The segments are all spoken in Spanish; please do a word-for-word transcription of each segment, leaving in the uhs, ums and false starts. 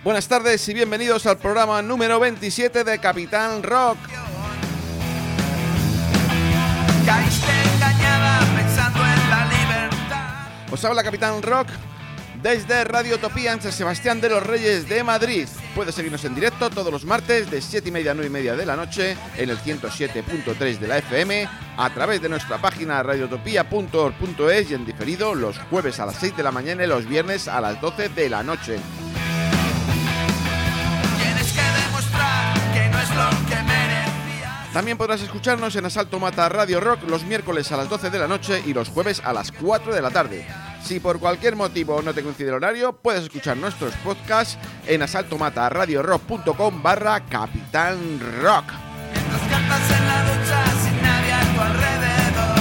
Buenas tardes y bienvenidos al programa número veintisiete de Capitán Rock. Caíste engañada pensando en la libertad. Os habla Capitán Rock desde Radio Utopía en San Sebastián de los Reyes de Madrid. Puedes seguirnos en directo todos los martes de siete y media a nueve y media de la noche en el ciento siete punto tres de la F M, a través de nuestra página radio utopía punto org punto es y en diferido los jueves a las seis de la mañana y los viernes a las doce de la noche. Tienes que demostrar que no es lo que merecías. También podrás escucharnos en Asalto Mata Radio Rock los miércoles a las doce de la noche y los jueves a las cuatro de la tarde. Si por cualquier motivo no te coincide el horario, puedes escuchar nuestros podcasts en asaltomataradiorock punto com barra Capitán Rock. Mientras cantas en la ducha sin nadie a tu alrededor.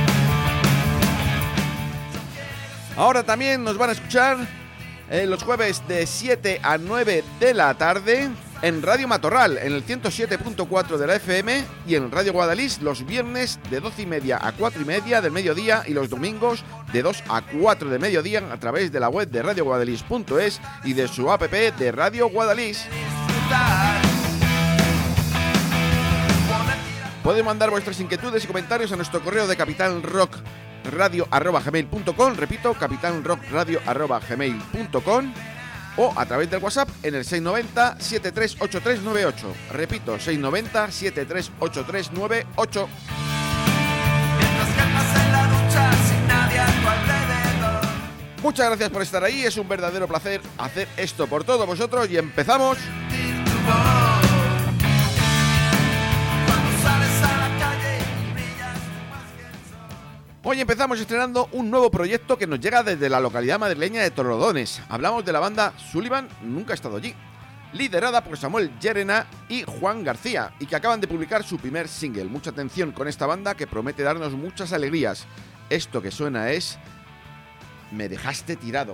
Ahora también nos van a escuchar eh, los jueves de siete a nueve de la tarde en Radio Matorral, en el ciento siete punto cuatro de la F M, y en Radio Guadalís los viernes de doce y media a cuatro y media del mediodía y los domingos de dos a cuatro de mediodía a través de la web de radio guadalís punto es y de su app de Radio Guadalís. Podéis mandar vuestras inquietudes y comentarios a nuestro correo de capitanrockradio arroba gmail punto com, repito, capitanrockradio arroba gmail punto com, o a través del WhatsApp en el seis nueve cero, siete tres ocho tres nueve ocho. Repito, seis nueve cero, siete tres ocho tres nueve ocho. Mientras cantas en la ducha sin nadie a tu alrededor. Muchas gracias por estar ahí, es un verdadero placer hacer esto por todos vosotros y empezamos. Sentir tu voz. Cuando sales a la calle y brillas más que el sol. Hoy empezamos estrenando un nuevo proyecto que nos llega desde la localidad madrileña de Torrelodones. Hablamos de la banda Sullivan Nunca ha estado allí, liderada por Samuel Llerena y Juan García, y que acaban de publicar su primer single. Mucha atención con esta banda que promete darnos muchas alegrías. Esto que suena es Me dejaste tirado.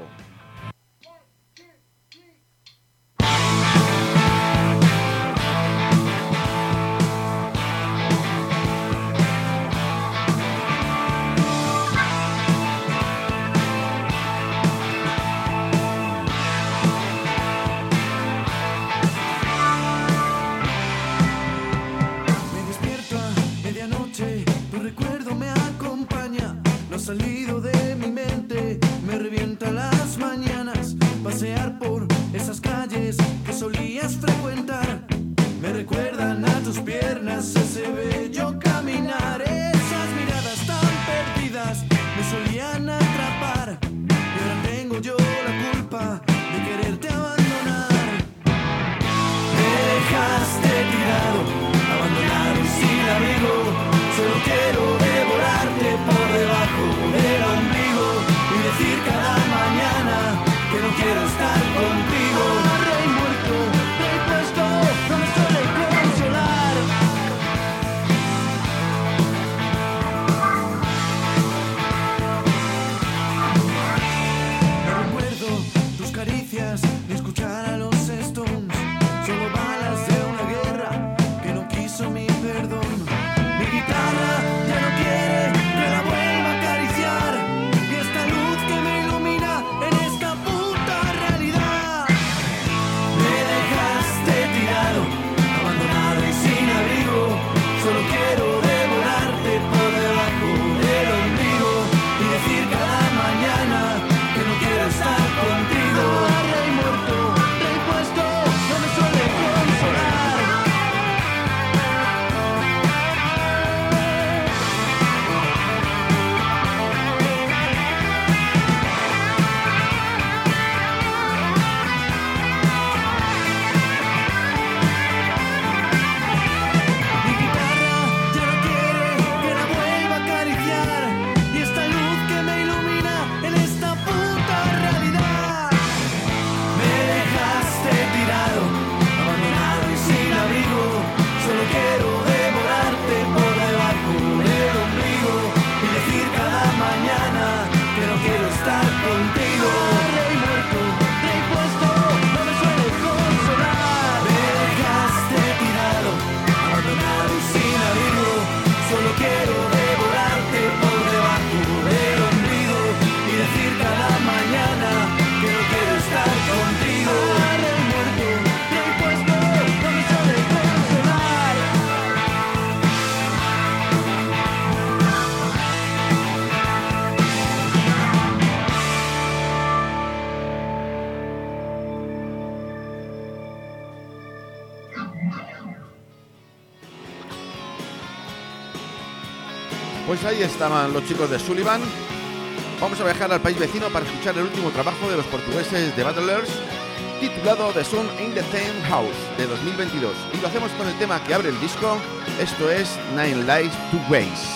Salido de mi mente, me revienta las mañanas. Pasear por esas calles que solías frecuentar me recuerdan a tus piernas, ese bello caminar. Esas miradas tan perdidas me solían atrapar. Y ahora tengo yo la culpa de quererte abandonar. Me dejaste tirado, abandonado y sin abrigo. Solo quiero devorarte por debajo del ombligo y decir cada mañana que no quiero estar contigo. Rey muerto, rey puesto, no me suele consolar. Pues ahí estaban los chicos de Sullivan. Vamos a viajar al país vecino para escuchar el último trabajo de los portugueses de Battlers, titulado The Sun in the Same House, de dos mil veintidós. Y lo hacemos con el tema que abre el disco. Esto es Nine Lives to Waste.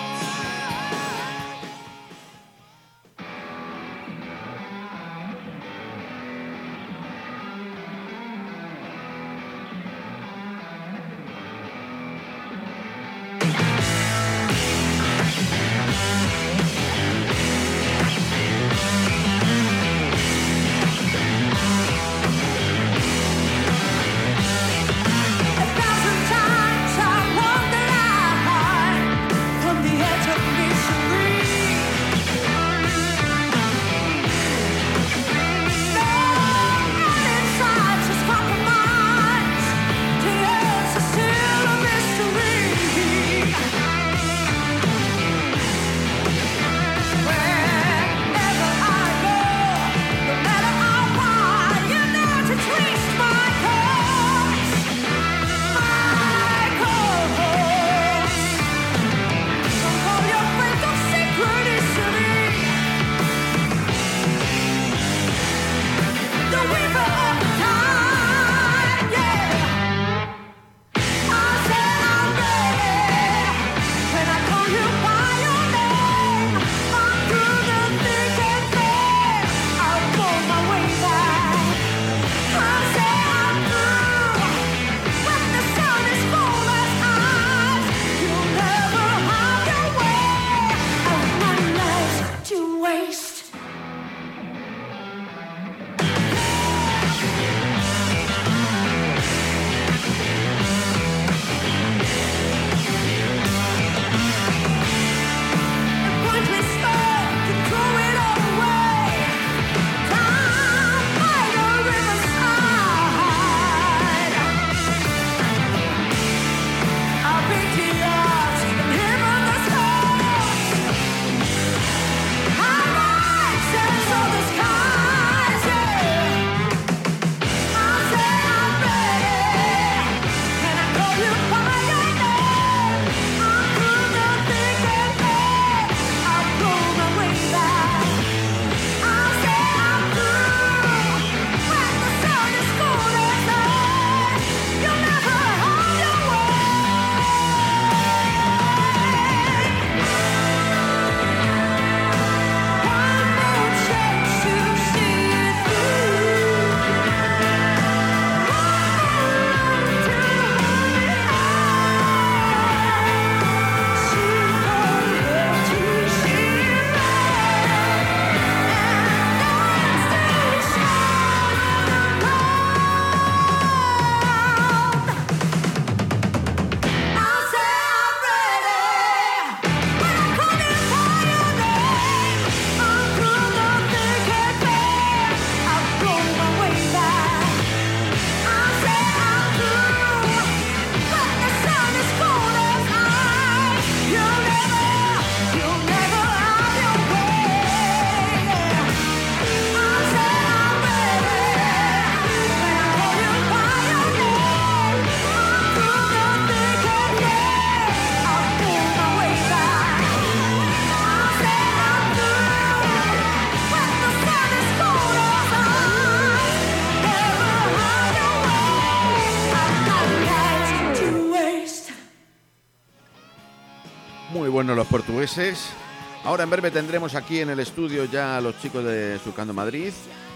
Bueno, los portugueses. Ahora en breve tendremos aquí en el estudio ya a los chicos de Surcando Madrid,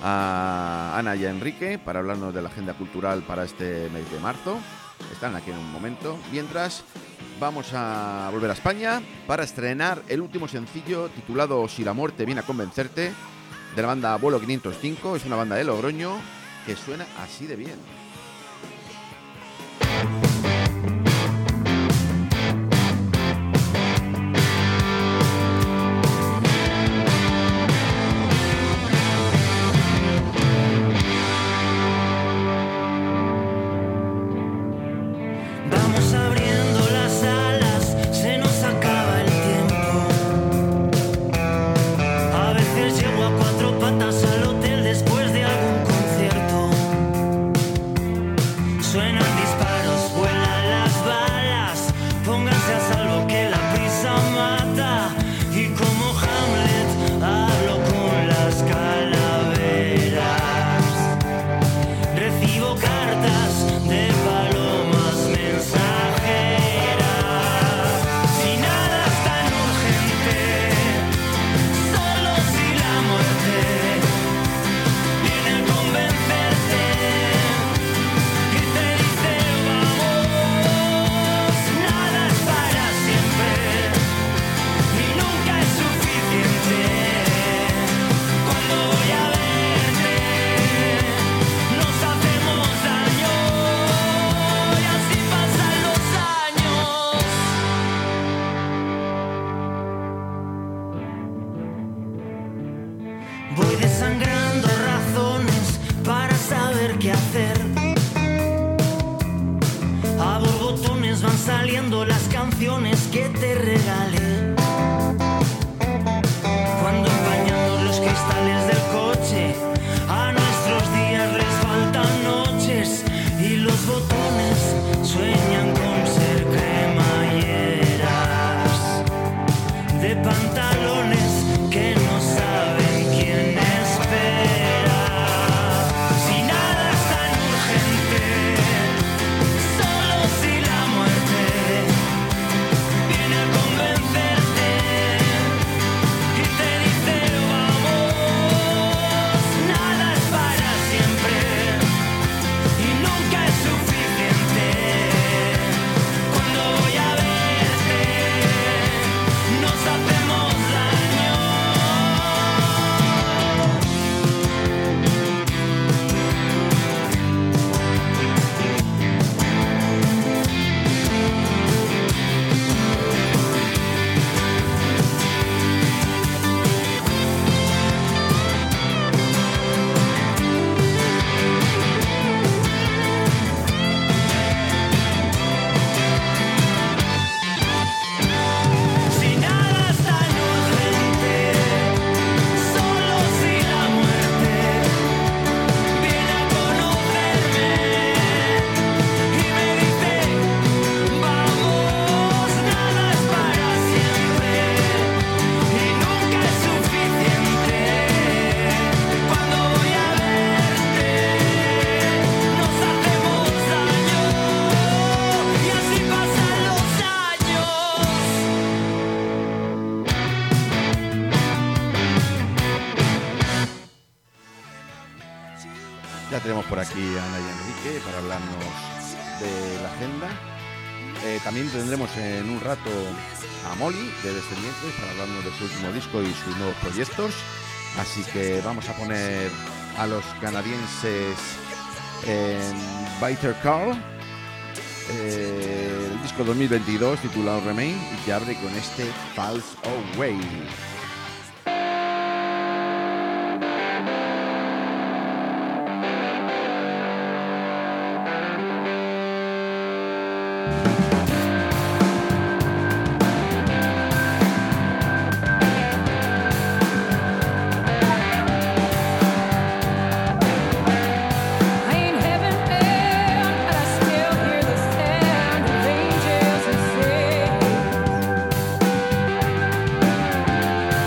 a Ana y a Enrique, para hablarnos de la agenda cultural para este mes de marzo. Están aquí en un momento. Mientras, vamos a volver a España para estrenar el último sencillo titulado Si la muerte viene a convencerte, de la banda Vuelo quinientos cinco. Es una banda de Logroño que suena así de bien. Llego a cuatro patas al hotel después de algún concierto. canciones que te regalé. Cuando empañamos los cristales del coche, a nuestros días les faltan noches y los botones sueñan con ser cremalleras de pantalones que no saben quién espera. Si nada es tan urgente, solo si la muerte viene a convencerte y te dice vamos, nada es para siempre y nunca es suficiente. Cuando voy a verte, nos hacemos daño. Si nada es tan urgente, solo si la muerte viene a conocerme y me dice vamos, nada es para siempre y nunca es suficiente. Cuando voy a verte, nos hacemos daño y así pasan los años. Ya tenemos por aquí a Ana y Enrique para hablarnos de la agenda. Eh, también tendremos en un rato a Molly de Descendientes para hablarnos de su último disco y sus nuevos proyectos. Así que vamos a poner a los canadienses en Biter Carl, eh, el disco dos mil veintidós titulado Remain, y que abre con este Falls Away. I ain't heaven bound, but I still hear the sound of angels and saints.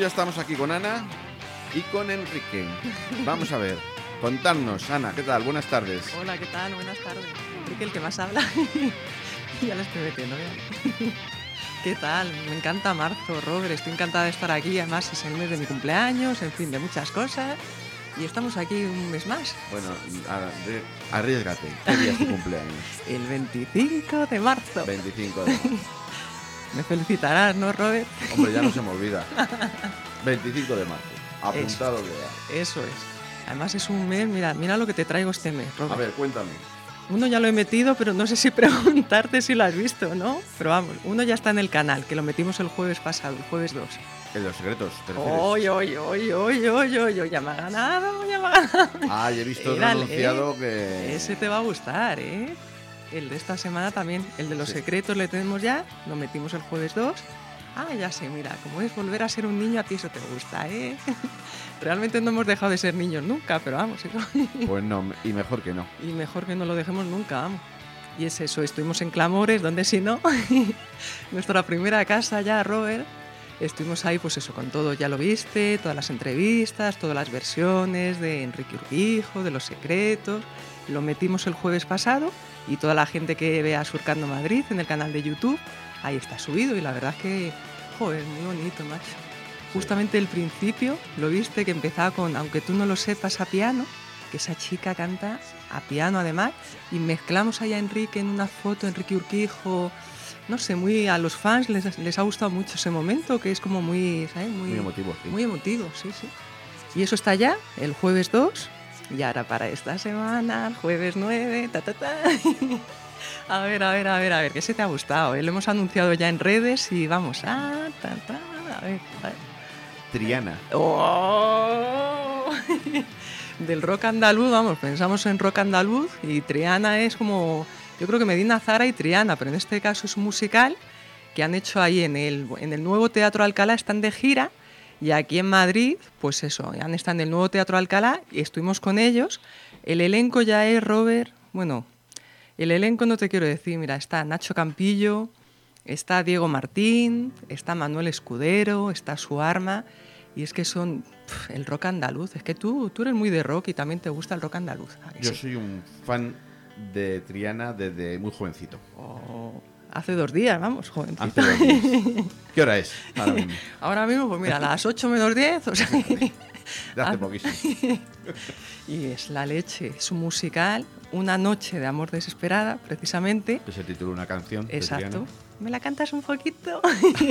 estamos aquí con Ana y con Enrique. Vamos a ver, contarnos, Ana, ¿qué tal? Buenas tardes. Hola, ¿qué tal? Buenas tardes. Enrique, el que más habla. Ya lo estoy metiendo, ¿ya? ¿Qué tal? Me encanta marzo, Robert. Estoy encantada de estar aquí. Además, es el mes de mi cumpleaños, en fin, de muchas cosas. Y estamos aquí un mes más. Bueno, a- arriesgate. ¿Qué día es tu cumpleaños? El veinticinco de marzo. veinticinco de marzo. Me felicitarás, ¿no, Robert? Hombre, ya no se me olvida. veinticinco de marzo. Apuntado queda. Eso es. Además, es un mes. Mira, mira lo que te traigo este mes, A Robert. ver, cuéntame. Uno ya lo he metido, pero no sé si preguntarte si lo has visto, ¿no? Pero vamos, uno ya está en el canal, que lo metimos el jueves pasado, el jueves dos. El de los secretos, ¿te refieres? Oy, oy, oy, oy, oy, oy, oy, ya me ha ganado, ya me ha ganado. Ah, y he visto otro Mírale, anunciado ¿eh? que... Ese te va a gustar, ¿eh? El de esta semana también, el de los Sí. secretos le tenemos ya, lo metimos el jueves dos. Ah, ya sé, mira, como es volver a ser un niño, a ti eso te gusta, ¿eh? Realmente no hemos dejado de ser niños nunca, pero vamos, eso. Pues no, y mejor que no. Y mejor que no lo dejemos nunca, vamos. Y es eso, estuvimos en Clamores, donde si no, nuestra primera casa ya, Robert. Estuvimos ahí, pues eso, con todo, ya lo viste, todas las entrevistas, todas las versiones de Enrique Urquijo, de Los Secretos. Lo metimos el jueves pasado y toda la gente que vea Surcando Madrid en el canal de YouTube, ahí está subido y la verdad es que, joder, muy bonito, macho. Justamente el principio, lo viste, que empezaba con Aunque tú no lo sepas, a piano, que esa chica canta a piano además, y mezclamos ahí a Enrique en una foto, Enrique Urquijo, no sé, muy a los fans les, les ha gustado mucho ese momento, que es como muy, ¿sabes? Muy, Muy emotivo, sí. Muy emotivo, sí, sí. Y eso está ya, el jueves dos, y ahora para esta semana, el jueves nueve, ta, ta, ta. A ver, a ver, a ver, a ver, ¿qué se te ha gustado? ¿eh? Lo hemos anunciado ya en redes y vamos, ah, ta, ta, a ver, a ver. Triana. ¡Oh! Del rock andaluz, vamos, pensamos en rock andaluz y Triana es como, yo creo que Medina Zara y Triana, pero en este caso es un musical que han hecho ahí en el, en el nuevo Teatro Alcalá, están de gira y aquí en Madrid, pues eso, han estado en el nuevo Teatro Alcalá y estuvimos con ellos. El elenco ya es, Robert, bueno, el elenco no te quiero decir, mira, está Nacho Campillo, está Diego Martín, está Manuel Escudero, está Su Arma, y es que son pf, el rock andaluz. Es que tú, tú eres muy de rock y también te gusta el rock andaluz. ¿a que Yo sí? soy un fan de Triana desde muy jovencito. Oh, hace dos días, vamos, jovencito. Hace dos días. ¿Qué hora es ahora mismo? Ahora mismo, pues mira, a las ocho menos diez, o sea, De hace Ah. poquísimo. y es la leche, es un musical, Una noche de amor desesperada, precisamente. Que se titula una canción de Exacto. Triana. ¿Me la cantas un poquito?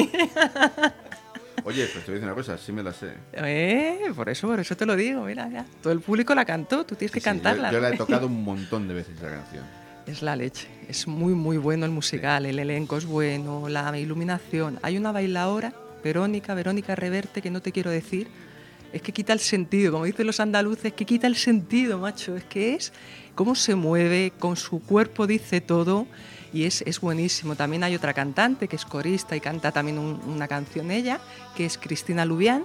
Oye, pues te voy a decir una cosa, sí me la sé. Eh, por eso, por eso te lo digo, mira, ya. Todo el público la cantó, tú tienes que Sí, sí, yo- cantarla. yo, ¿no? la he tocado un montón de veces esa canción. Es la leche, es muy muy bueno el musical, el elenco es bueno, la iluminación. Hay una bailaora, Verónica, Verónica Reverte, que no te quiero decir, es que quita el sentido, como dicen los andaluces, que quita el sentido, macho, es que es cómo se mueve, con su cuerpo dice todo y es, es buenísimo. También hay otra cantante que es corista y canta también un- una canción ella, que es Cristina Lubián,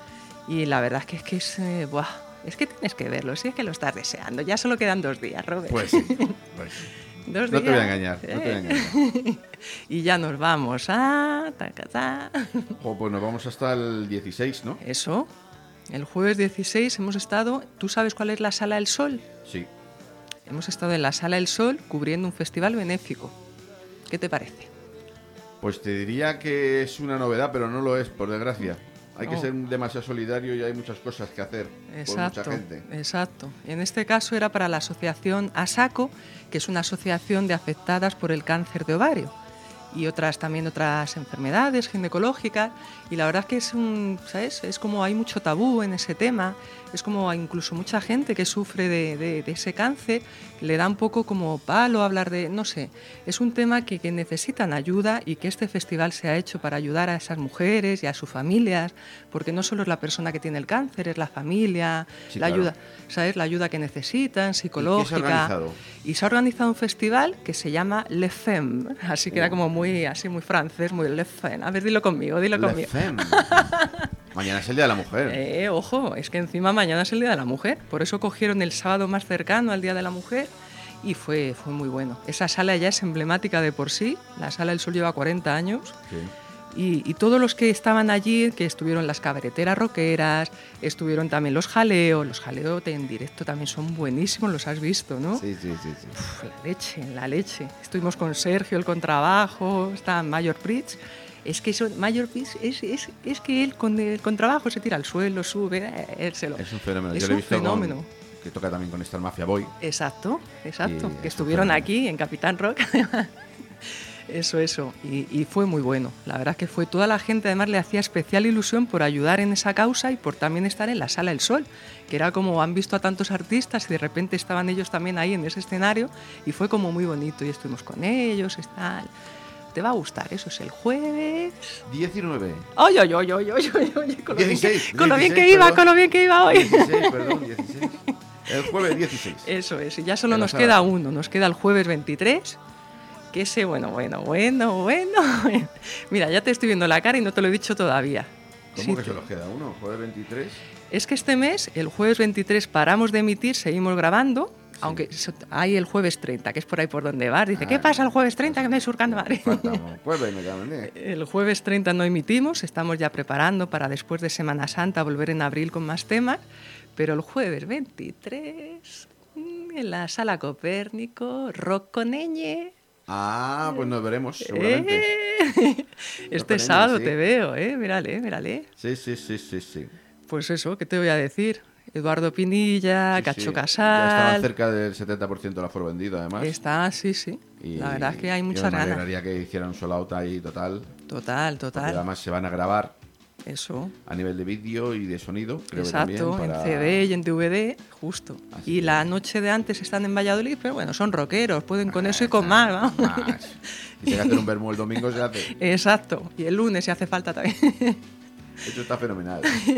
y la verdad es que es que es, eh, buah, es que tienes que verlo, sí es que lo estás deseando, ya solo quedan dos días, Robert. Pues sí. Pues sí. Dos No te voy a días. engañar, no te voy a Eh. engañar. Y ya nos vamos a... taca, ta. Jo, pues nos vamos hasta el dieciséis, ¿no? Eso, el jueves dieciséis hemos estado... ¿Tú sabes cuál es la Sala del Sol? Sí. Hemos estado en la Sala del Sol cubriendo un festival benéfico. ¿Qué te parece? Pues te diría que es una novedad, pero no lo es, por desgracia. Hay que No. ser demasiado solidario y hay muchas cosas que hacer Exacto, por mucha gente. exacto. En este caso era para la asociación ASACO, que es una asociación de afectadas por el cáncer de ovario y otras también otras enfermedades ginecológicas, y la verdad es que es un, ¿sabes? Es como hay mucho tabú en ese tema, es como hay incluso mucha gente que sufre de, de- de ese cáncer, le da un poco como palo hablar de, no sé, es un tema que, que necesitan ayuda y que este festival se ha hecho para ayudar a esas mujeres y a sus familias, porque no solo es la persona que tiene el cáncer, es la familia, Sí, la claro. ayuda, ¿sabes? La ayuda que necesitan, ¿Y qué se ha psicológica. organizado? Y se ha organizado un festival que se llama Le Femme, así que era como muy, así muy francés, muy Le Femme. A ver, dilo conmigo, dilo Le conmigo. Femme. Mañana es el Día de la Mujer. Eh, ojo, es que encima mañana es el Día de la Mujer, por eso cogieron el sábado más cercano al Día de la Mujer y fue, fue muy bueno. Esa sala ya es emblemática de por sí, la Sala del Sol lleva cuarenta años Sí. Y, y todos los que estaban allí, que estuvieron las cabareteras rockeras, estuvieron también los jaleos, los jaleos en directo también son buenísimos, los has visto, ¿no? Sí, sí, sí. sí. Uf, la leche, la leche. Estuvimos con Sergio, el contrabajo, está Mayor Pritz. Es que eso, Mayor Pritz es, es, es que él con el contrabajo se tira al suelo, sube, eh, él se lo... Es un fenómeno. Es Yo lo he un visto fenómeno. con- que toca también con Star Mafia Boy. Exacto, exacto. Y Que eso estuvieron fue- aquí en Capitán Rock. Eso, eso. Y, y fue muy bueno. La verdad que fue toda la gente, además le hacía especial ilusión por ayudar en esa causa y por también estar en la Sala del Sol, que era como han visto a tantos artistas y de repente estaban ellos también ahí en ese escenario y fue como muy bonito y estuvimos con ellos, tal. Te va a gustar, eso es el jueves. diecinueve. ¡Ay, ay, ay, ay, ay, ay, ay! Con lo bien que, dieciséis, con lo bien que dieciséis, iba, perdón. con lo bien que iba hoy. dieciséis, perdón, dieciséis. El jueves dieciséis. Eso es, y ya solo En la nos sala. queda uno, nos queda el jueves veintitrés, que ese, bueno, bueno, bueno, bueno. Mira, ya te estoy viendo la cara y no te lo he dicho todavía. ¿Cómo Sí, que te- se nos queda uno? ¿Jueves veintitrés? Es que este mes, el jueves veintitrés, paramos de emitir, seguimos grabando, aunque so- hay el jueves treinta, que es por ahí por donde vas. Dice, Ah. ¿qué pasa el jueves treinta que me surcando Madrid? Faltamos. Jueves, me cago en diez. El jueves treinta no emitimos, estamos ya preparando para después de Semana Santa volver en abril con más temas, pero el jueves veintitrés, mm, en la Sala Copérnico, rock con ñ. Ah, pues nos veremos, seguramente. Eh, Este ñ, sábado sí. te veo, ¿eh? Mírale, mírale. Sí, sí, sí, sí, sí. Pues eso, ¿qué te voy a decir? Eduardo Pinilla, Sí, Cacho sí. Ya Casal. estaban cerca del setenta por ciento del aforo vendido, además. Está, sí, sí. Y- La verdad es que hay y muchas me ganas. alegraría que hicieran un solo out ahí total. Total, Porque total. además se van a grabar Eso. a nivel de vídeo y de sonido, creo Exacto, que también. Para... en C D y en D V D, justo. Así y que- la noche de antes están en Valladolid, pero bueno, son rockeros, pueden con eso y con más, vamos. Más. Y si hay que hacer un vermú el domingo, se hace. Exacto. Y el lunes si hace falta también. Esto está fenomenal.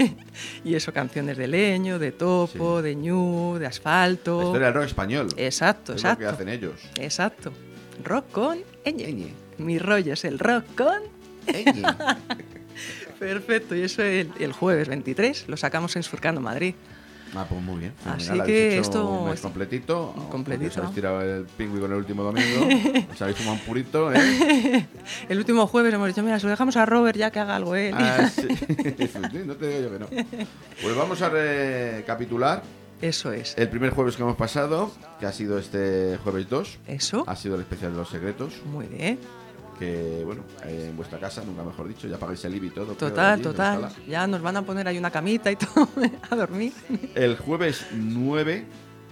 Y eso, canciones de leño, de topo, Sí. de ñu, de La asfalto. historia del rock español. Exacto, Es lo que exacto. hacen ellos. Exacto. Rock con ñ. Ñ. Mi rollo es el rock con... Ñ. Perfecto, y eso el, el jueves veintitrés lo sacamos en Surcando Madrid. Ah, pues muy bien. Así fenomenal. que Habéis hecho esto- un mes completito. un completito. Os habéis tirado el pingüi con el último domingo. Os habéis fumado un purito, ¿eh? El último jueves hemos dicho, mira, se lo dejamos a Robert ya que haga algo él. Ah, sí. Sí, no te digo yo que no. Pues vamos a recapitular Eso es. el primer jueves que hemos pasado, que ha sido este jueves dos. Eso. Ha sido el especial de los secretos. Muy bien. Que, bueno, eh, en vuestra casa, nunca mejor dicho, ya pagáis el I B I y todo. creo, Total, allí en la total. sala. Ya nos van a poner ahí una camita y todo a dormir. El jueves nueve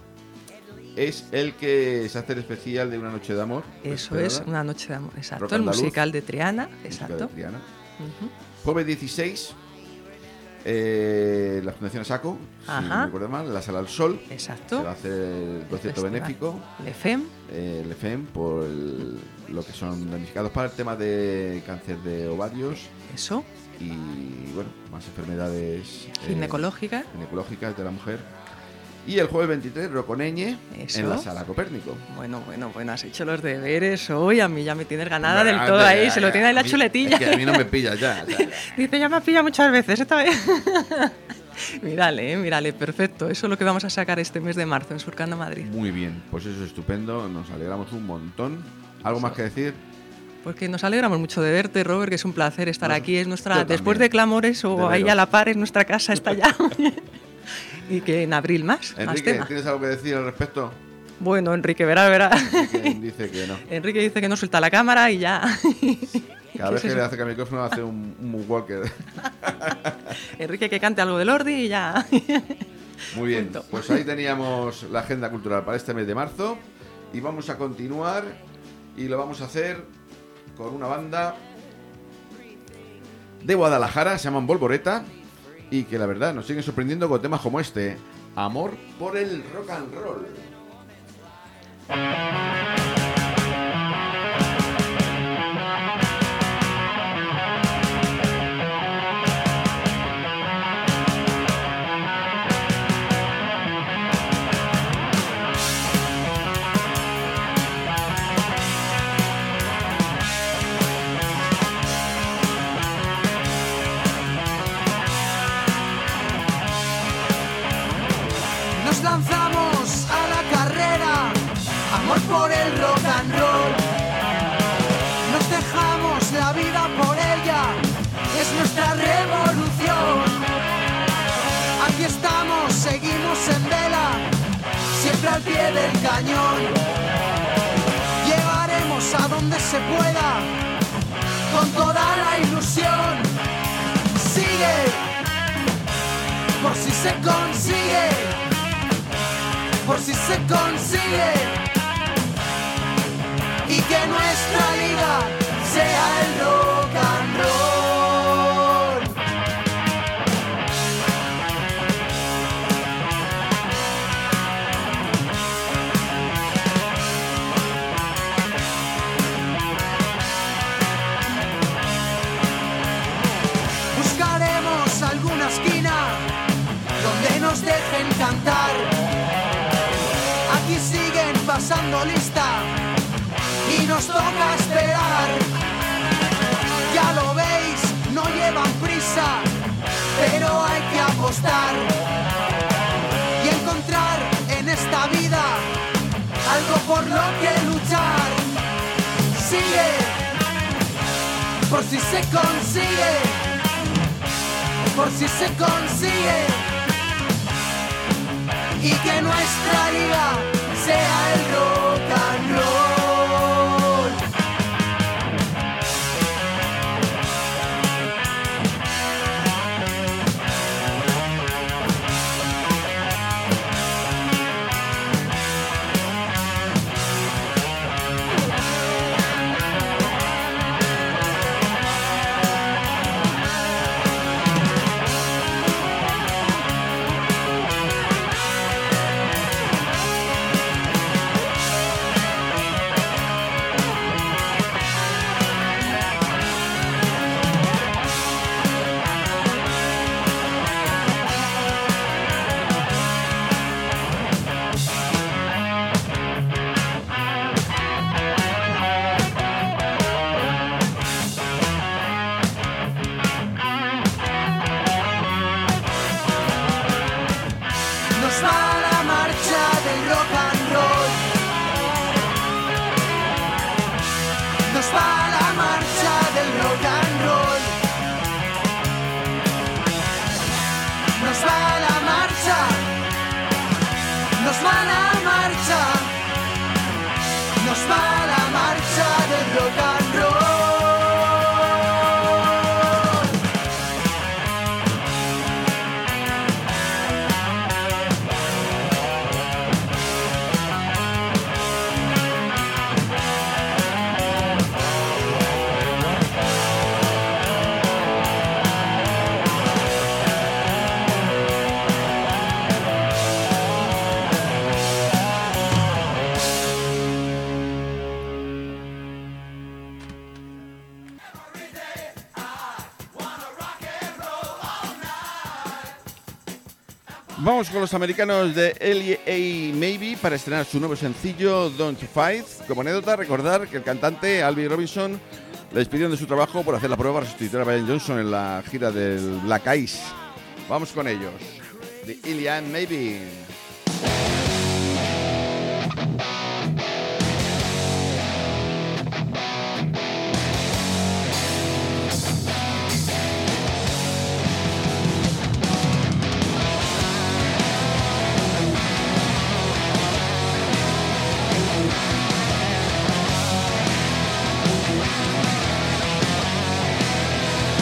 es el que se hace el especial de Una Noche de Amor. Eso ¿verdad? es, una noche de amor. Exacto. Rock El andaluz. musical de Triana. Música Exacto. de Triana. Ujú. Jueves dieciséis, eh, la Fundación Saco, si Ajá. no recuerdo mal, la Sala al Sol. Exacto. Se va a hacer el concierto Festival. benéfico, El F E M. eh, el F E M, por el- lo que son damnificados para el tema de cáncer de ovarios Eso. y, bueno, más enfermedades eh, Ginecológica. ginecológicas de la mujer. Y el jueves veintitrés, Roconeñe, Eso. en la Sala Copérnico. Bueno, bueno, bueno, has hecho los deberes hoy. A mí ya me tienes ganada del Ah, todo ya, ahí. ya, Se lo ya. tiene ahí la A mí- chuletilla. Es que a mí no me pilla ya. ya. Dice, ya me ha pillado muchas veces esta vez. Mírale, eh, mírale, perfecto. Eso es lo que vamos a sacar este mes de marzo en Surcando Madrid. Muy bien, pues eso es estupendo, nos alegramos un montón. ¿Algo más que decir? Porque nos alegramos mucho de verte, Robert, que es un placer estar Nos- aquí. Es yo nuestra, también. después de Clamores o De ahí veros. a la par, es nuestra casa, está ya. Y que en abril más, más Enrique, tema. ¿tienes algo que decir al respecto? Bueno, Enrique, verá, verá. Enrique dice que no. Enrique dice que no suelta la cámara y ya. Cada ¿Qué vez es que eso? le acerca el micrófono hace un, un moonwalker. Enrique que cante algo de Lordi y ya. Muy bien, Punto. pues ahí teníamos la agenda cultural para este mes de marzo. Y vamos a continuar y lo vamos a hacer con una banda de Guadalajara, se llaman Volvoreta. Y que la verdad nos siguen sorprendiendo con temas como este: Amor por el rock and roll. Nos lanzamos a la carrera, amor por el rock and roll. Nos dejamos la vida por ella, en vela, siempre al pie del cañón. Llegaremos a donde se pueda, con toda la ilusión. Sigue, por si se consigue, por si se consigue. Y que nuestra liga sea el rock and roll. Buscaremos alguna esquina donde nos dejen cantar. Aquí siguen pasando lista y nos toca esperar. Ya lo veis, no llevan prisa, pero hay que apostar y encontrar en esta vida algo por lo que luchar. Sigue, por si se consigue, por si se consigue. Y que nuestra liga sea el rock and roll. Vamos con los americanos de L A Maybe para estrenar su nuevo sencillo Don't Fight. Como anécdota, recordar que el cantante Alvin Robinson le despidieron de su trabajo por hacer la prueba para sustituir a Brian Johnson en la gira del Black Eyes. Vamos con ellos, de L A Maybe.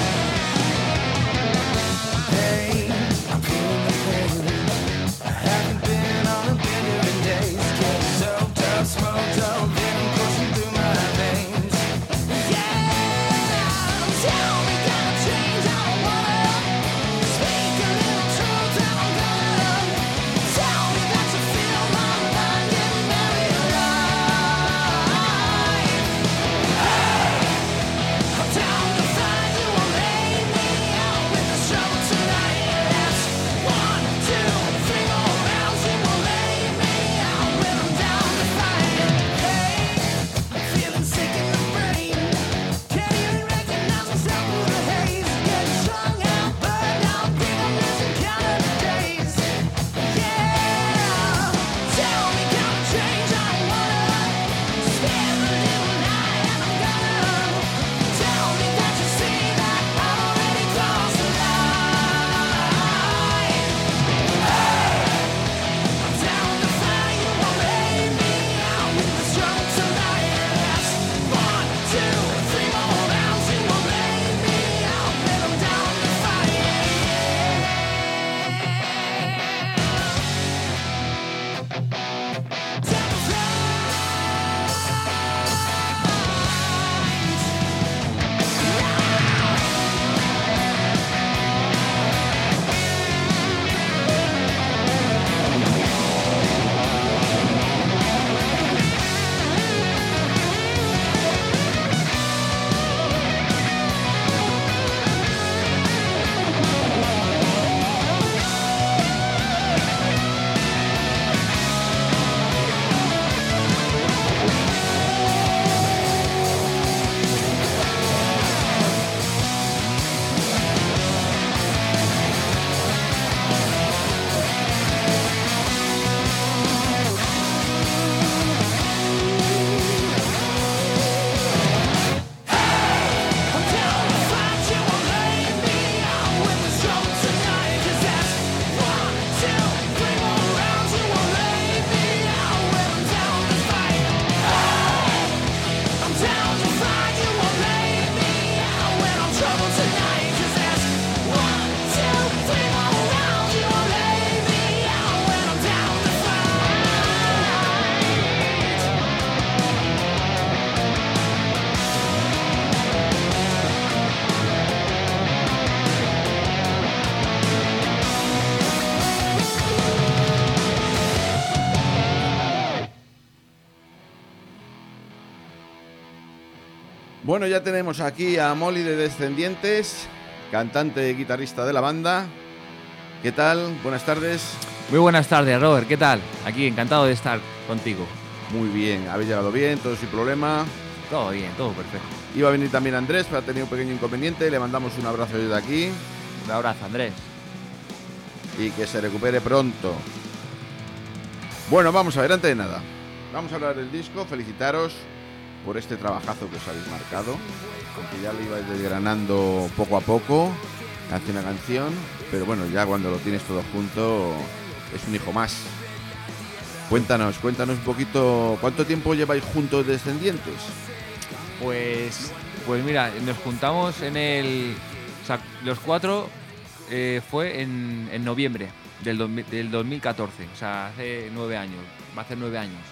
Hey, I'm feeling the pain. I have Bueno, ya tenemos aquí a Molly de Descendientes, cantante y guitarrista de la banda. ¿Qué tal? Buenas tardes. Muy buenas tardes, Robert. ¿Qué tal? Aquí, encantado de estar contigo. Muy bien, habéis llegado bien, todo sin problema. Todo bien, todo perfecto. Iba a venir también Andrés, pero ha tenido un pequeño inconveniente. Le mandamos un abrazo desde aquí Un abrazo, Andrés. y que se recupere pronto. Bueno, vamos a ver, antes de nada, vamos a hablar del disco. Felicitaros por este trabajazo que os habéis marcado, porque ya lo ibais desgranando poco a poco, canción a canción, pero bueno, ya cuando lo tienes todo junto es un hijo más. Cuéntanos, cuéntanos un poquito, ¿cuánto tiempo lleváis juntos Descendientes? Pues, pues mira, nos juntamos en el... O sea, los cuatro eh, fue en, en noviembre del, dos mil del dos mil catorce. O sea, hace nueve años. Va a hacer nueve años.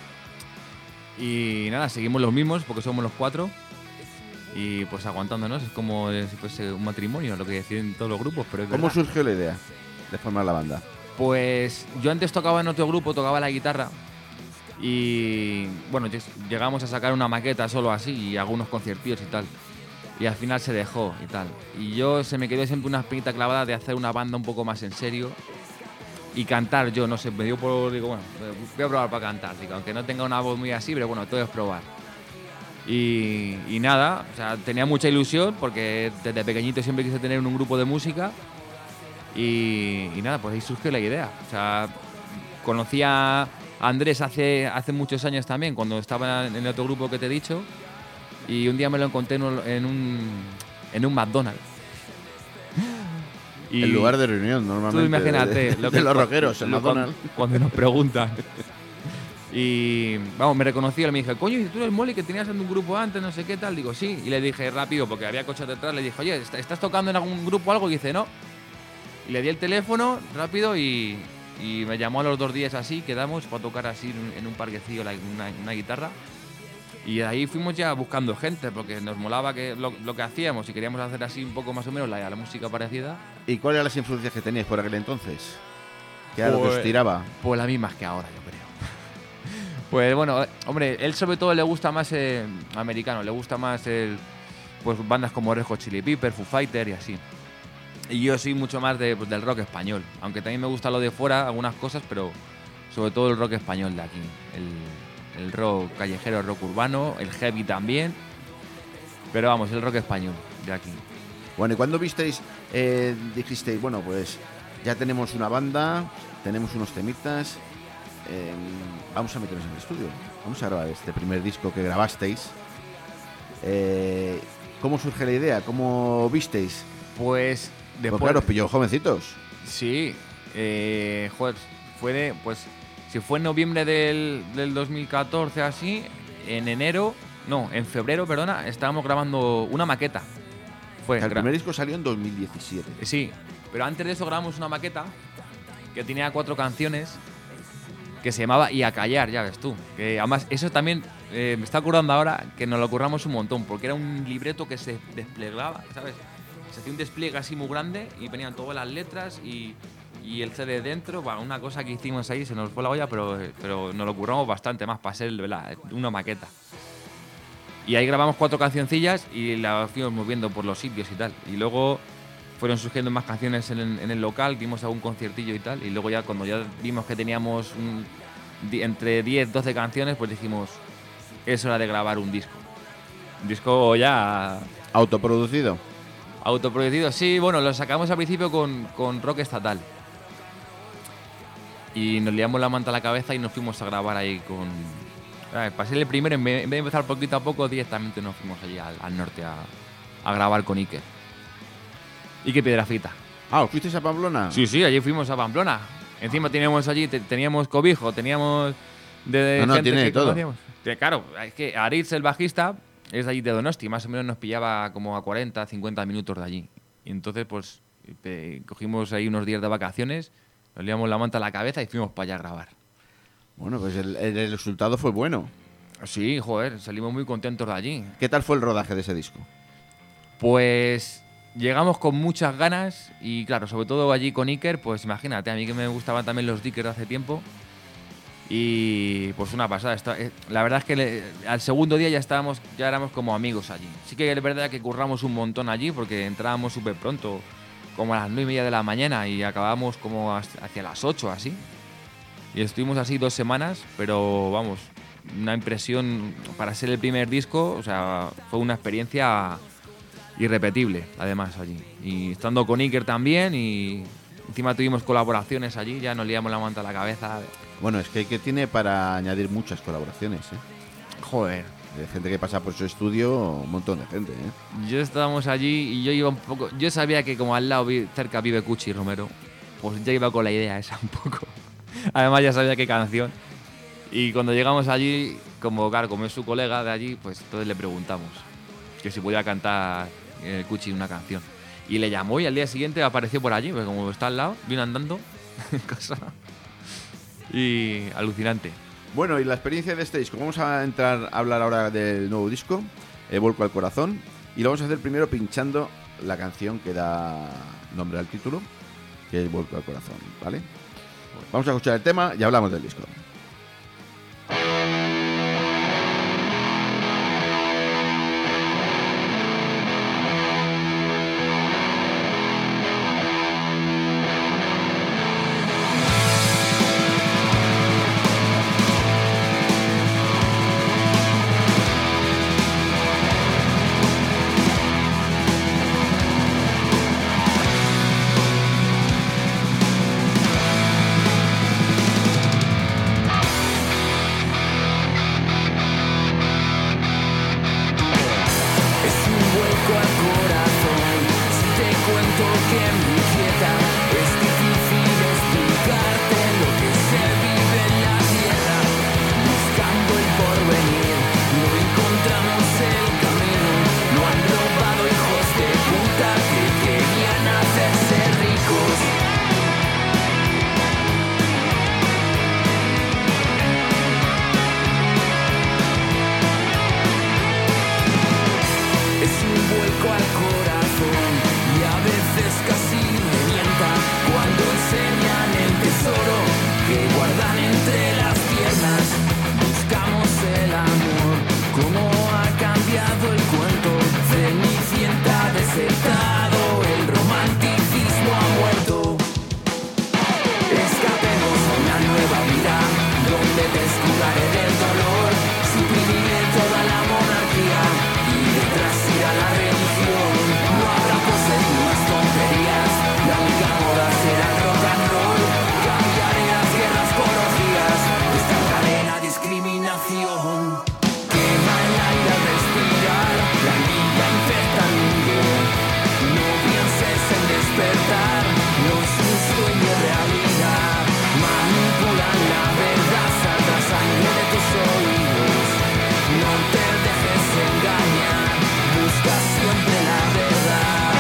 Y nada, seguimos los mismos porque somos los cuatro. Y pues aguantándonos. Es como si fuese un matrimonio, lo que deciden todos los grupos. Pero es ¿Cómo verdad. surgió la idea de formar la banda? Pues yo antes tocaba en otro grupo, tocaba la guitarra. Y bueno, lleg- llegamos a sacar una maqueta solo así y algunos conciertillos y tal. Y al final se dejó y tal. Y yo se me quedó siempre una espinita clavada de hacer una banda un poco más en serio y cantar yo, no sé, me dio por, digo, bueno, voy a probar para cantar, digo, aunque no tenga una voz muy así, pero bueno, todo es probar. Y, y nada, o sea, tenía mucha ilusión porque desde pequeñito siempre quise tener un grupo de música y, y nada, pues ahí surgió la idea. O sea, conocí a Andrés hace, hace muchos años también, cuando estaba en el otro grupo que te he dicho, y un día me lo encontré en un, en un, en un McDonald's. Y El lugar de reunión, normalmente. tú imagínate de, lo de que los rockeros, el lo- McDonald's. Cuando, cuando nos preguntan. Y vamos, me reconoció, él me dijo, coño, ¿y tú eres Molly que tenías en un grupo antes, no sé qué tal? Digo, sí. Y le dije rápido, porque había coches detrás, le dije, oye, ¿est- ¿estás tocando en algún grupo o algo? Y dice, no. Y le di el teléfono rápido y, y me llamó a los dos días así, quedamos para tocar así en un, en un parquecillo la- una, una guitarra. Y de ahí fuimos ya buscando gente, porque nos molaba que lo, lo que hacíamos y queríamos hacer así un poco más o menos la, la música parecida. ¿Y cuáles eran las influencias que teníais por aquel entonces? ¿Qué era lo que os Pues- tiraba? Pues las mismas que ahora, yo creo. Pues bueno, eh, hombre, él sobre todo le gusta más eh, americano, le gusta más el, pues bandas como Red Hot Chili Peppers, Foo Fighters y así. Y yo soy mucho más de, pues, del rock español, aunque también me gusta lo de fuera, algunas cosas, pero sobre todo el rock español de aquí. El, el rock callejero, el rock urbano, el heavy también, pero vamos, el rock español de aquí. Bueno, y cuando visteis, eh, dijisteis, bueno, pues ya tenemos una banda, tenemos unos temitas, eh, vamos a meternos en el estudio, vamos a grabar este primer disco que grabasteis. Eh, ¿Cómo surge la idea? ¿Cómo visteis? Pues Pues después... claro, os pilló jovencitos. Sí, eh, joder, fue de, pues, si fue en noviembre del, del dos mil catorce así, en enero, no, en febrero, perdona, estábamos grabando una maqueta. Fue, El gra- primer disco salió en dos mil diecisiete. Sí, pero antes de eso grabamos una maqueta que tenía cuatro canciones que se llamaba Y a callar, ya ves tú. Que además, eso también eh, me está acordando ahora que nos lo curramos un montón, porque era un libreto que se desplegaba, ¿sabes? Se hacía un despliegue así muy grande y venían todas las letras y, y el C D dentro. Bueno, una cosa que hicimos ahí, se nos fue la olla, pero, pero nos lo curramos bastante más para ser ¿verdad? Una maqueta. Y ahí grabamos cuatro cancioncillas y las fuimos moviendo por los sitios y tal. Y luego fueron surgiendo más canciones en el, en el local, dimos algún conciertillo y tal. Y luego ya cuando ya vimos que teníamos un- di- entre diez, doce canciones, pues dijimos, es hora de grabar un disco. Un disco ya Autoproducido. autoproducido. Sí, bueno, lo sacamos al principio con, con rock estatal. Y nos liamos la manta a la cabeza y nos fuimos a grabar ahí con... Ah, pasé el primero, en vez en vez de empezar poquito a poco, directamente nos fuimos allí al, al norte a, a grabar con Iker. Iker Piedrafita. Ah, ¿os fuisteis a Pamplona? Sí, sí, allí fuimos a Pamplona. Encima teníamos allí, te- teníamos cobijo, teníamos de, de No, no, gente tiene que de todo. conocíamos. Que, claro, es que Aritz, el bajista, es de allí de Donosti, más o menos nos pillaba como a cuarenta, cincuenta minutos de allí. Y entonces, pues, pe- cogimos ahí unos días de vacaciones, nos liamos la manta a la cabeza y fuimos para allá a grabar. Bueno, pues el, el- el resultado fue bueno. Sí, joder, salimos muy contentos de allí. ¿Qué tal fue el rodaje de ese disco? Pues llegamos con muchas ganas y claro, sobre todo allí con Iker, pues imagínate, a mí que me gustaban también los Dickers de hace tiempo Y pues una pasada. Está- eh, la verdad es que le- al segundo día ya estábamos, ya éramos como amigos allí. Sí que es verdad que curramos un montón allí porque entrábamos súper pronto, como a las nueve y media de la mañana y acabábamos como hasta- hacia las ocho así. Y estuvimos así dos semanas, pero vamos, una impresión para ser el primer disco, o sea, fue una experiencia irrepetible, además, allí. Y estando con Iker también, y encima tuvimos colaboraciones allí, ya nos liamos la manta a la cabeza. Bueno, es que, que tiene para añadir muchas colaboraciones, ¿eh? Joder. De gente que pasa por su estudio, un montón de gente, ¿eh? Yo estábamos allí y yo iba un poco. Yo sabía que como al lado vi- cerca vive Cuchi Romero, pues ya iba con la idea esa un poco. Además ya sabía qué canción. Y cuando llegamos allí, como claro, como es su colega de allí, pues entonces le preguntamos que si podía cantar el Cuchi una canción. Y le llamó y al día siguiente apareció por allí, porque como está al lado, vino andando en casa. Y alucinante. Bueno, y la experiencia de este disco. Vamos a entrar a hablar ahora del nuevo disco, eh, Vuelco al Corazón. Y lo vamos a hacer primero pinchando la canción que da nombre al título, que es Vuelco al Corazón, ¿vale? Vamos a escuchar el tema y hablamos del disco. Es un vuelco al corazón. Si te cuento que me inquieta, es difícil explicarte lo que se vive en la tierra. Buscando el porvenir, no encontramos el camino. No han robado hijos de puta que querían hacerse ricos. Es un vuelco al corazón y a veces casi me mienta cuando enseñan el tesoro que guardan entre las piernas. Buscamos el amor, cómo ha cambiado el cuento. Cenicienta ha desertado, el romanticismo ha muerto. Escapemos a una nueva vida donde te escudaré del dolor. Suprimiré toda la monarquía y detrás irá la religión. No habrá poses ni más tonterías, la única moda será el rock and roll. Cambiaré las guerras por orgías, destacaré la discriminación. Quema el aire al respirar, la envidia infecta el mundo. No pienses en despertar, no es un sueño realidad. Manipulan la verdad, salta sangre de tus oídos. No te dejes engañar, busca siempre la verdad.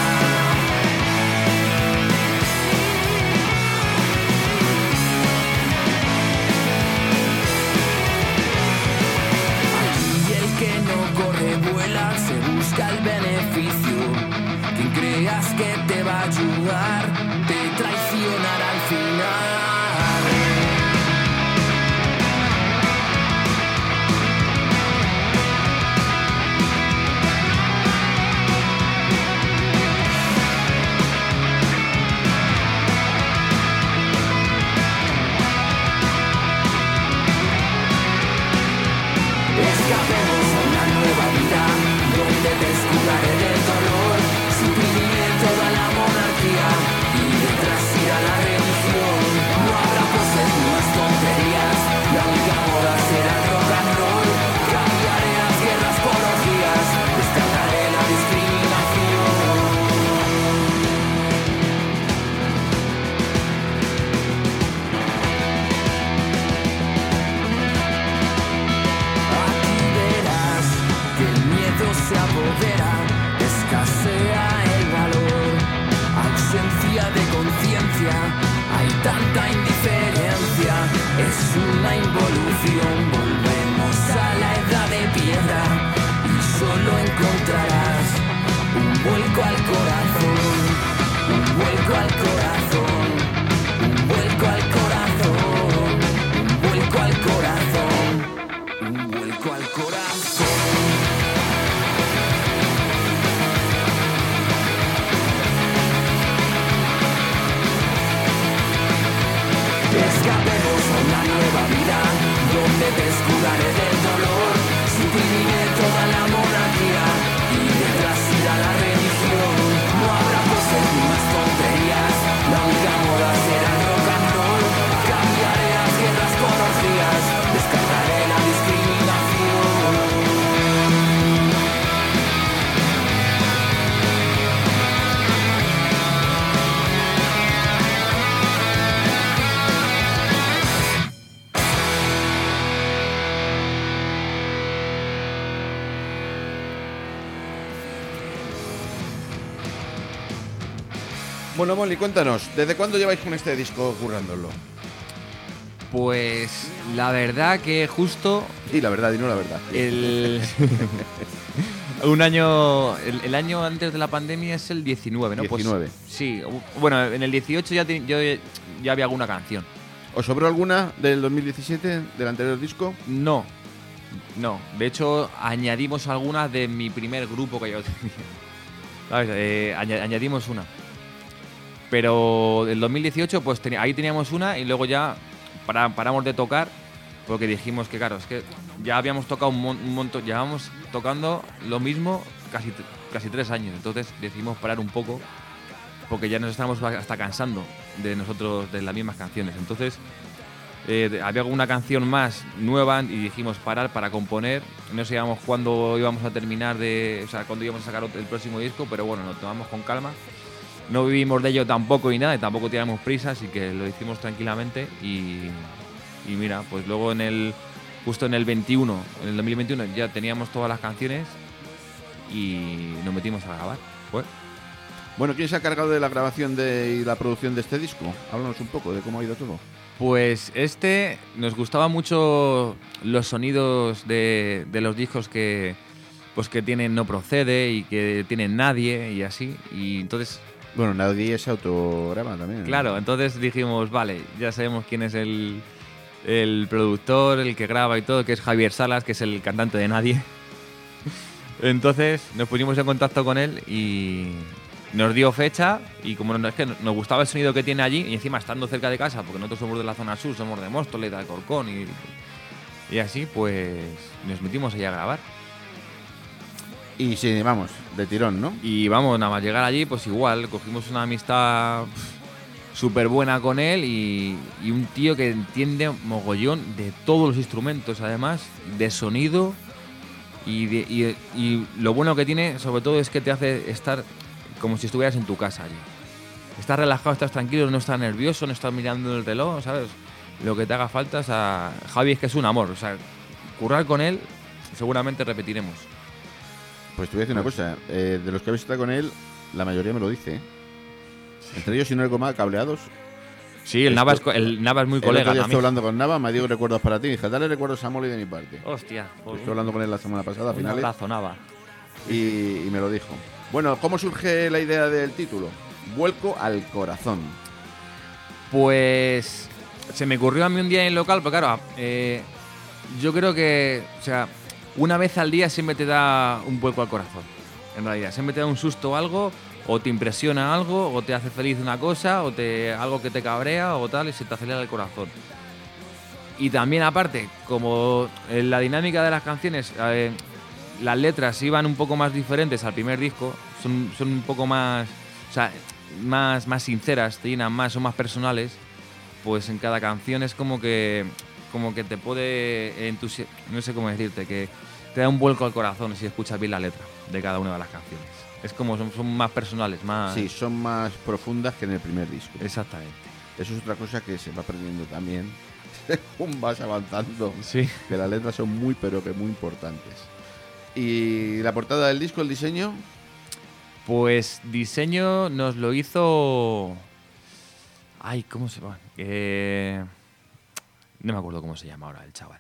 Aquí el que no corre vuela, se busca el beneficio. Quien creas que te va a ayudar, te traicionará al final. Escapemos a una nueva vida donde te escudaré del dolor. Suprimiré toda la monarquía y detrás irá la religión. No habrá poses ni más tonterías, la única moda será el rock and roll. Cambiaré las guerras por orgías, destacaré la discriminación. Aquí verás que el miedo se apodera, escasea el valor, ausencia de conciencia, hay tanta indiferencia, es una involución, volvemos a la edad de piedra y solo encontrarás un vuelco al corazón, un vuelco al corazón, un vuelco al corazón, un vuelco Bueno, Molly, cuéntanos, ¿desde cuándo lleváis con este disco currándolo? Pues la verdad que justo Y la verdad, y no la verdad. el un año el, el año antes de la pandemia es el diecinueve, ¿no? diecinueve. Pues, sí, u- bueno, en el dieciocho ya te- yo ya había alguna canción. ¿Os sobró alguna del dos mil diecisiete, del anterior disco? No. No, de hecho añadimos algunas de mi primer grupo que yo tenía. ¿Sabes? Eh, aña- añadimos una. Pero el dos mil dieciocho, pues teni- ahí teníamos una y luego ya para- paramos de tocar porque dijimos que, claro, es que ya habíamos tocado un, mon- un montón, llevábamos tocando lo mismo casi, t- casi tres años. Entonces decidimos parar un poco porque ya nos estábamos hasta cansando de nosotros, de las mismas canciones. Entonces eh, de- había alguna canción más nueva y dijimos parar para componer. No sabíamos cuándo íbamos a terminar de, o sea, cuándo íbamos a sacar ot- el próximo disco, pero bueno, nos tomamos con calma. No vivimos de ello tampoco y nada, y tampoco teníamos prisa, así que lo hicimos tranquilamente y, y mira, pues luego en el justo en el veintiuno, en el dos mil veintiuno ya teníamos todas las canciones y nos metimos a grabar. Pues, Bueno, ¿quién se ha cargado de la grabación de, y la producción de este disco? Háblanos un poco de cómo ha ido todo. Pues este, nos gustaba mucho los sonidos de, de los discos que, pues que tienen No Procede y que tienen Nadie y así. Y entonces, Bueno, nadie se autograma también, ¿no? claro, entonces dijimos, vale, ya sabemos quién es el, el productor, el que graba y todo, que es Javier Salas, que es el cantante de Nadie. Entonces nos pusimos en contacto con él y nos dio fecha y como no- es que nos gustaba el sonido que tiene allí y encima estando cerca de casa, porque nosotros somos de la zona sur, somos de Móstoles, de Alcorcón y, y así, pues nos metimos allá a grabar. Y sí, vamos, de tirón, ¿no? Y vamos, nada más llegar allí, pues igual, cogimos una amistad súper buena con él y, y un tío que entiende mogollón de todos los instrumentos, además, de sonido. Y, de- y- y lo bueno que tiene, sobre todo, es que te hace estar como si estuvieras en tu casa allí. Estás relajado, estás tranquilo, no estás nervioso, no estás mirando el reloj, ¿sabes? Lo que te haga falta. O sea, Javi es que es un amor. O sea, currar con él, seguramente repetiremos. Pues te voy a decir una cosa, eh, de los que habéis estado con él, la mayoría me lo dice, ¿eh? Entre ellos, si no algo más, cableados. Sí, el Esto- Nava es, co- el Nava es muy El otro colega día estoy también. hablando con Nava, me dio recuerdos para ti. Dije, dale recuerdos a Molly de mi parte. Hostia, pues Estoy hablando con él la semana pasada, a un finales, abrazo, Nava. y, y me lo dijo. Bueno, ¿cómo surge la idea del título? Vuelco al corazón. Pues se me ocurrió a mí un día en el local, pero claro, eh, yo creo que, o sea, una vez al día siempre te da un vuelco al corazón. En realidad, siempre te da un susto o algo, o te impresiona algo, o te hace feliz una cosa, o te algo que te cabrea o tal, y se te acelera el corazón. Y también aparte, como en la dinámica de las canciones, eh, las letras iban un poco más diferentes al primer disco, son, son un poco más, o sea, más, más sinceras, te llenan más, son más personales, pues en cada canción es como que, como que te puede entusiasmar, no sé cómo decirte, que te da un vuelco al corazón si escuchas bien la letra de cada una de las canciones. Es como son, son más personales, más... Sí, son más profundas que en el primer disco. Exactamente. Eso es otra cosa que se va perdiendo también según vas avanzando. Sí. Que las letras son muy, pero que muy importantes. ¿Y la portada del disco, el diseño? Pues diseño nos lo hizo... Ay, ¿cómo se llama? Eh... No me acuerdo cómo se llama ahora el chaval.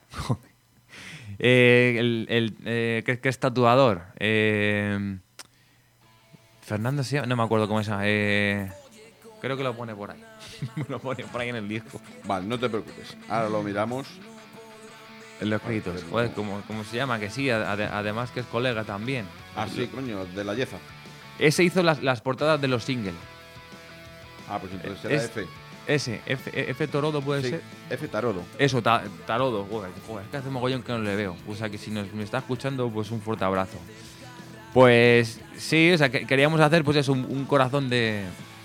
eh, el, el, eh, ¿qué, qué es tatuador? Eh... Fernando se llama... No me acuerdo cómo se llama. Eh... Creo que lo pone por ahí. Lo pone por ahí en el disco. Vale, no te preocupes. Ahora lo miramos. En los créditos. Joder, ¿cómo, cómo se llama? Que sí, ade- además que es colega también. Ah, sí, coño, de la Yeza. Ese hizo las, las portadas de los singles. Ah, pues entonces será Es- F. Ese, F, F Torodo puede Sí, ser. F Tarodo. Eso, ta- Tarodo, joder, joder, es que hace mogollón que no le veo. O sea que si nos, me está escuchando, pues un fuerte abrazo. Pues sí, o sea, que queríamos hacer pues eso, un, un corazón de.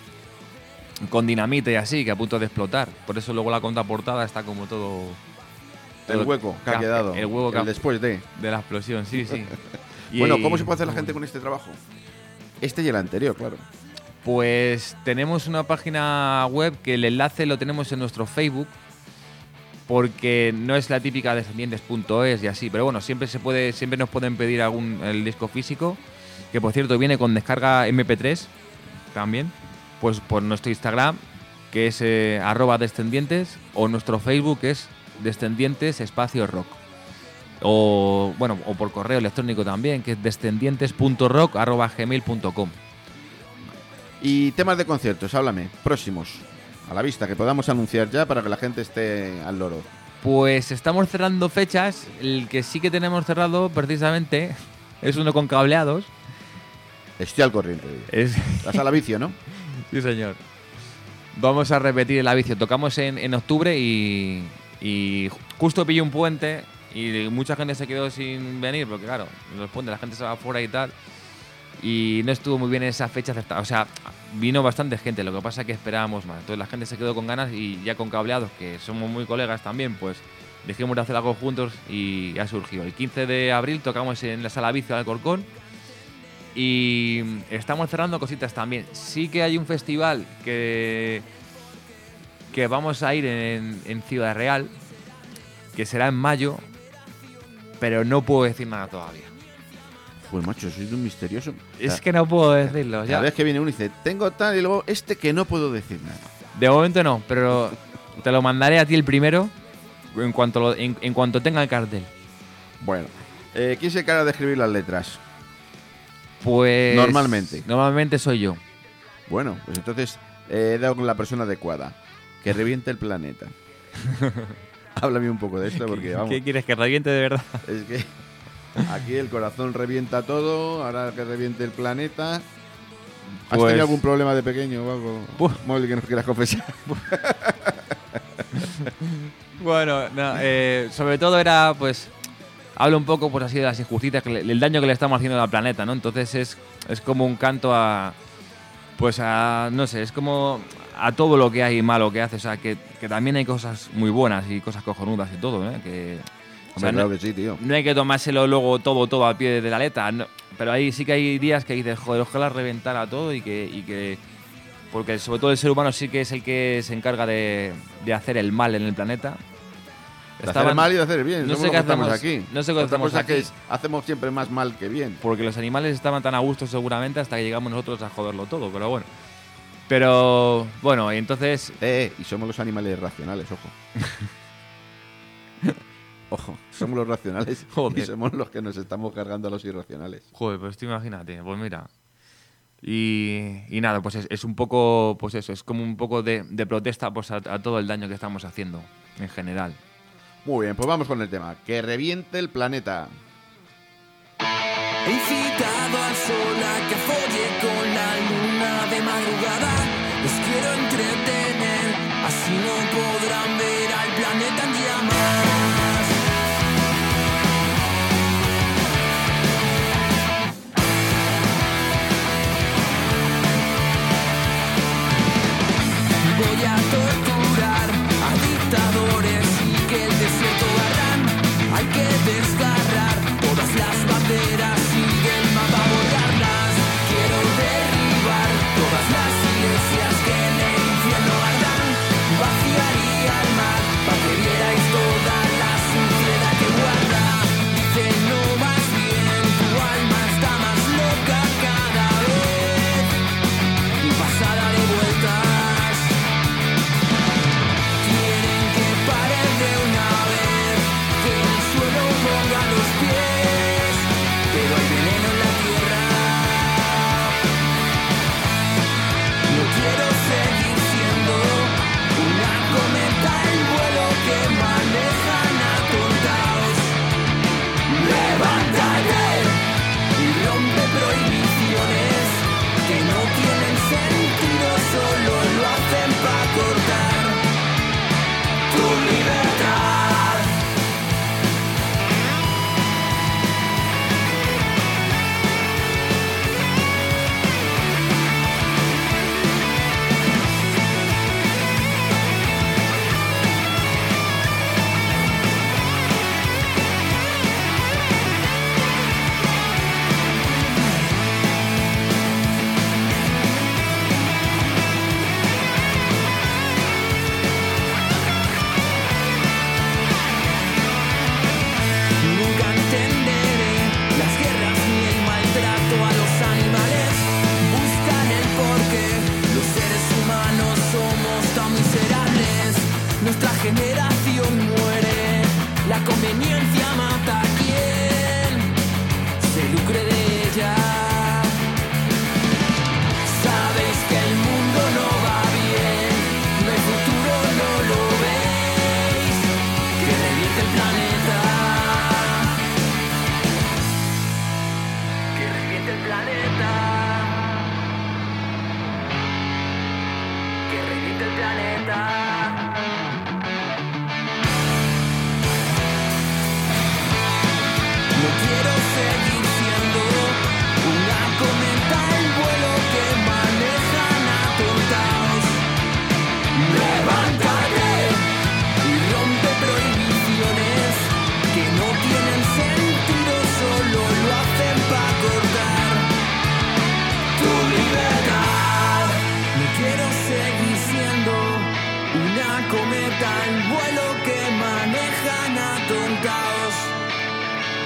Con dinamita y así, que a punto de explotar. Por eso luego la contraportada está como todo. El todo hueco que ha ca- quedado. El hueco que ha- El después de. de la explosión, sí, sí. Y- Bueno, ¿cómo se puede hacer la gente con este trabajo? Este y el anterior, claro. Pues tenemos una página web que el enlace lo tenemos en nuestro Facebook, porque no es la típica descendientes punto es y así, pero bueno, siempre se puede, siempre nos pueden pedir algún el disco físico, que por cierto viene con descarga eme pe tres también. pues por nuestro Instagram, que es eh, arroba descendientes, o nuestro Facebook, que es descendientes espacio rock. O bueno, o por correo electrónico también, que es descendientes punto rock arroba gmail punto com. Y temas de conciertos, háblame, próximos, a la vista, que podamos anunciar ya para que la gente esté al loro. Pues estamos cerrando fechas. El que sí que tenemos cerrado precisamente es uno con cableados. Estoy al corriente. Es... La sala vicio, ¿no? Sí, señor. Vamos a repetir el avicio. Tocamos en, en octubre y, y justo pillé un puente y mucha gente se quedó sin venir porque, claro, en los puentes la gente se va afuera y tal. Y no estuvo muy bien esa fecha acertada. O sea, vino bastante gente, lo que pasa es que esperábamos más. Entonces la gente se quedó con ganas y ya con cableados, que somos muy colegas también, pues dijimos de hacer algo juntos y ha surgido. El quince de abril tocamos en la sala Vicio de Alcorcón y estamos cerrando cositas también. Sí que hay un festival que, que vamos a ir en, en Ciudad Real, que será en mayo, pero no puedo decir nada todavía. Pues macho, soy un misterioso. Es O sea, que no puedo decirlo. cada Ya. vez que viene uno y dice, tengo tal, y luego este que no puedo decir nada. De momento no, pero te lo mandaré a ti el primero en cuanto, lo- en, en cuanto tenga el cartel. Bueno, eh, ¿quién se encarga de escribir las letras? Pues. Normalmente. Normalmente soy yo. Bueno, pues entonces eh, he dado con la persona adecuada. Que reviente el planeta. Háblame un poco de esto porque, vamos, ¿Qué quieres que reviente de verdad? es que aquí el corazón revienta todo, ahora que reviente el planeta. ¿Has Pues- tenido algún problema de pequeño o algo? Uf. Móvil que nos quieras confesar. Bueno, no, eh, sobre todo era, pues. Hablo un poco, pues así, de las injusticias, que le- el daño que le estamos haciendo al planeta, ¿no? Entonces es, es como un canto a. Pues a. No sé, es como. A todo lo que hay malo que hace. O sea, que, que también hay cosas muy buenas y cosas cojonudas y todo, ¿eh? Que. O sea, Hombre, no- claro que sí, tío. No hay que tomárselo luego todo, todo al pie de la letra. No, pero ahí sí que hay días que dices, joder, ojalá reventara todo y que, y que. Porque sobre todo el ser humano sí que es el que se encarga de, de hacer el mal en el planeta. De hacer el mal y de hacer el bien. No Somos sé los qué que estamos hacemos- aquí. no sé qué Otra hacemos cosa que aquí. es, hacemos siempre más mal que bien. Porque los animales estaban tan a gusto seguramente hasta que llegamos nosotros a joderlo todo, pero bueno. Pero bueno, y entonces. Eh, y somos los animales racionales, ojo. Ojo, somos los racionales Joder. y somos los que nos estamos cargando a los irracionales. Joder, pues tú imagínate, pues mira. Y, y nada, pues es, es un poco, pues eso, es como un poco de, de protesta pues a, a todo el daño que estamos haciendo en general. Muy bien, pues vamos con el tema. Que reviente el planeta. He incitado al sol a que folle con la luna de madrugada. Les quiero entretener, así no podrán ver al planeta en llamas. Voy a torturar a dictadores y que el desierto barran. Hay que desgarrar todas las banderas y del mapa borrarlas. Quiero derribar todas las iglesias que en el infierno ardan. Vaciaría el mar.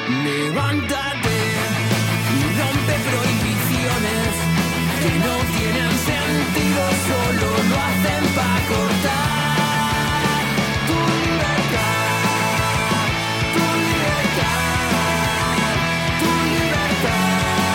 Levántate y rompe prohibiciones que no tienen sentido, solo lo hacen para cortar tu libertad, tu libertad, tu libertad.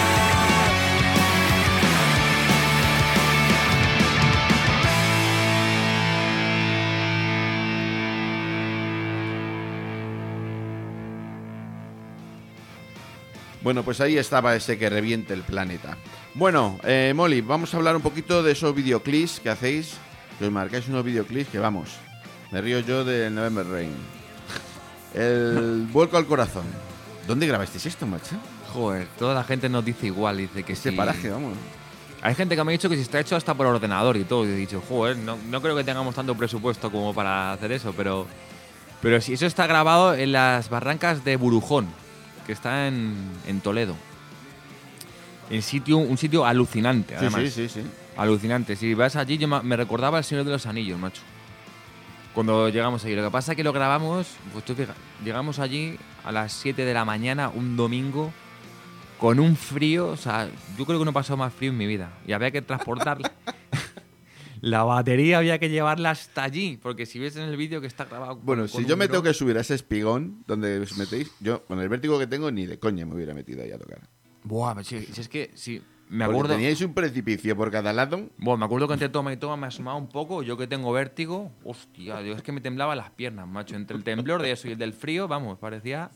Bueno, pues ahí estaba ese que reviente el planeta. Bueno, eh, Molly, vamos a hablar un poquito de esos videoclips que hacéis. Que os marcáis unos videoclips que vamos. Me río yo de November Rain. El vuelco al corazón. ¿Dónde grabasteis esto, macho? Joder, toda la gente nos dice igual, dice que Este sí. paraje, vamos. Hay gente que me ha dicho que si está hecho hasta por ordenador y todo. Y he dicho, joder, no, no creo que tengamos tanto presupuesto como para hacer eso, pero, pero sí, eso está grabado en las barrancas de Burujón, que está en, en Toledo. En sitio, un sitio alucinante, Sí, además. sí, sí, sí. Alucinante. Si vas allí, yo ma- me recordaba El Señor de los Anillos, macho. Cuando llegamos allí. Lo que pasa es que lo grabamos, pues tú fija, llegamos allí a las siete de la mañana, un domingo, con un frío. O sea, yo creo que no he pasado más frío en mi vida. Y había que transportarla. La batería había que llevarla hasta allí. Porque si ves en el vídeo que está grabado. con- Bueno, con si yo un me tengo dron- que subir a ese espigón donde os metéis, yo con el vértigo que tengo ni de coña me hubiera metido ahí a tocar. Buah, si, si es que. Si, me Porque acuerdo. teníais un precipicio por cada lado. Bueno, me acuerdo que entre toma y toma me asomaba un poco. Yo que tengo vértigo, hostia, Dios, es que me temblaban las piernas, macho. Entre el temblor de eso y el del frío, vamos, parecía.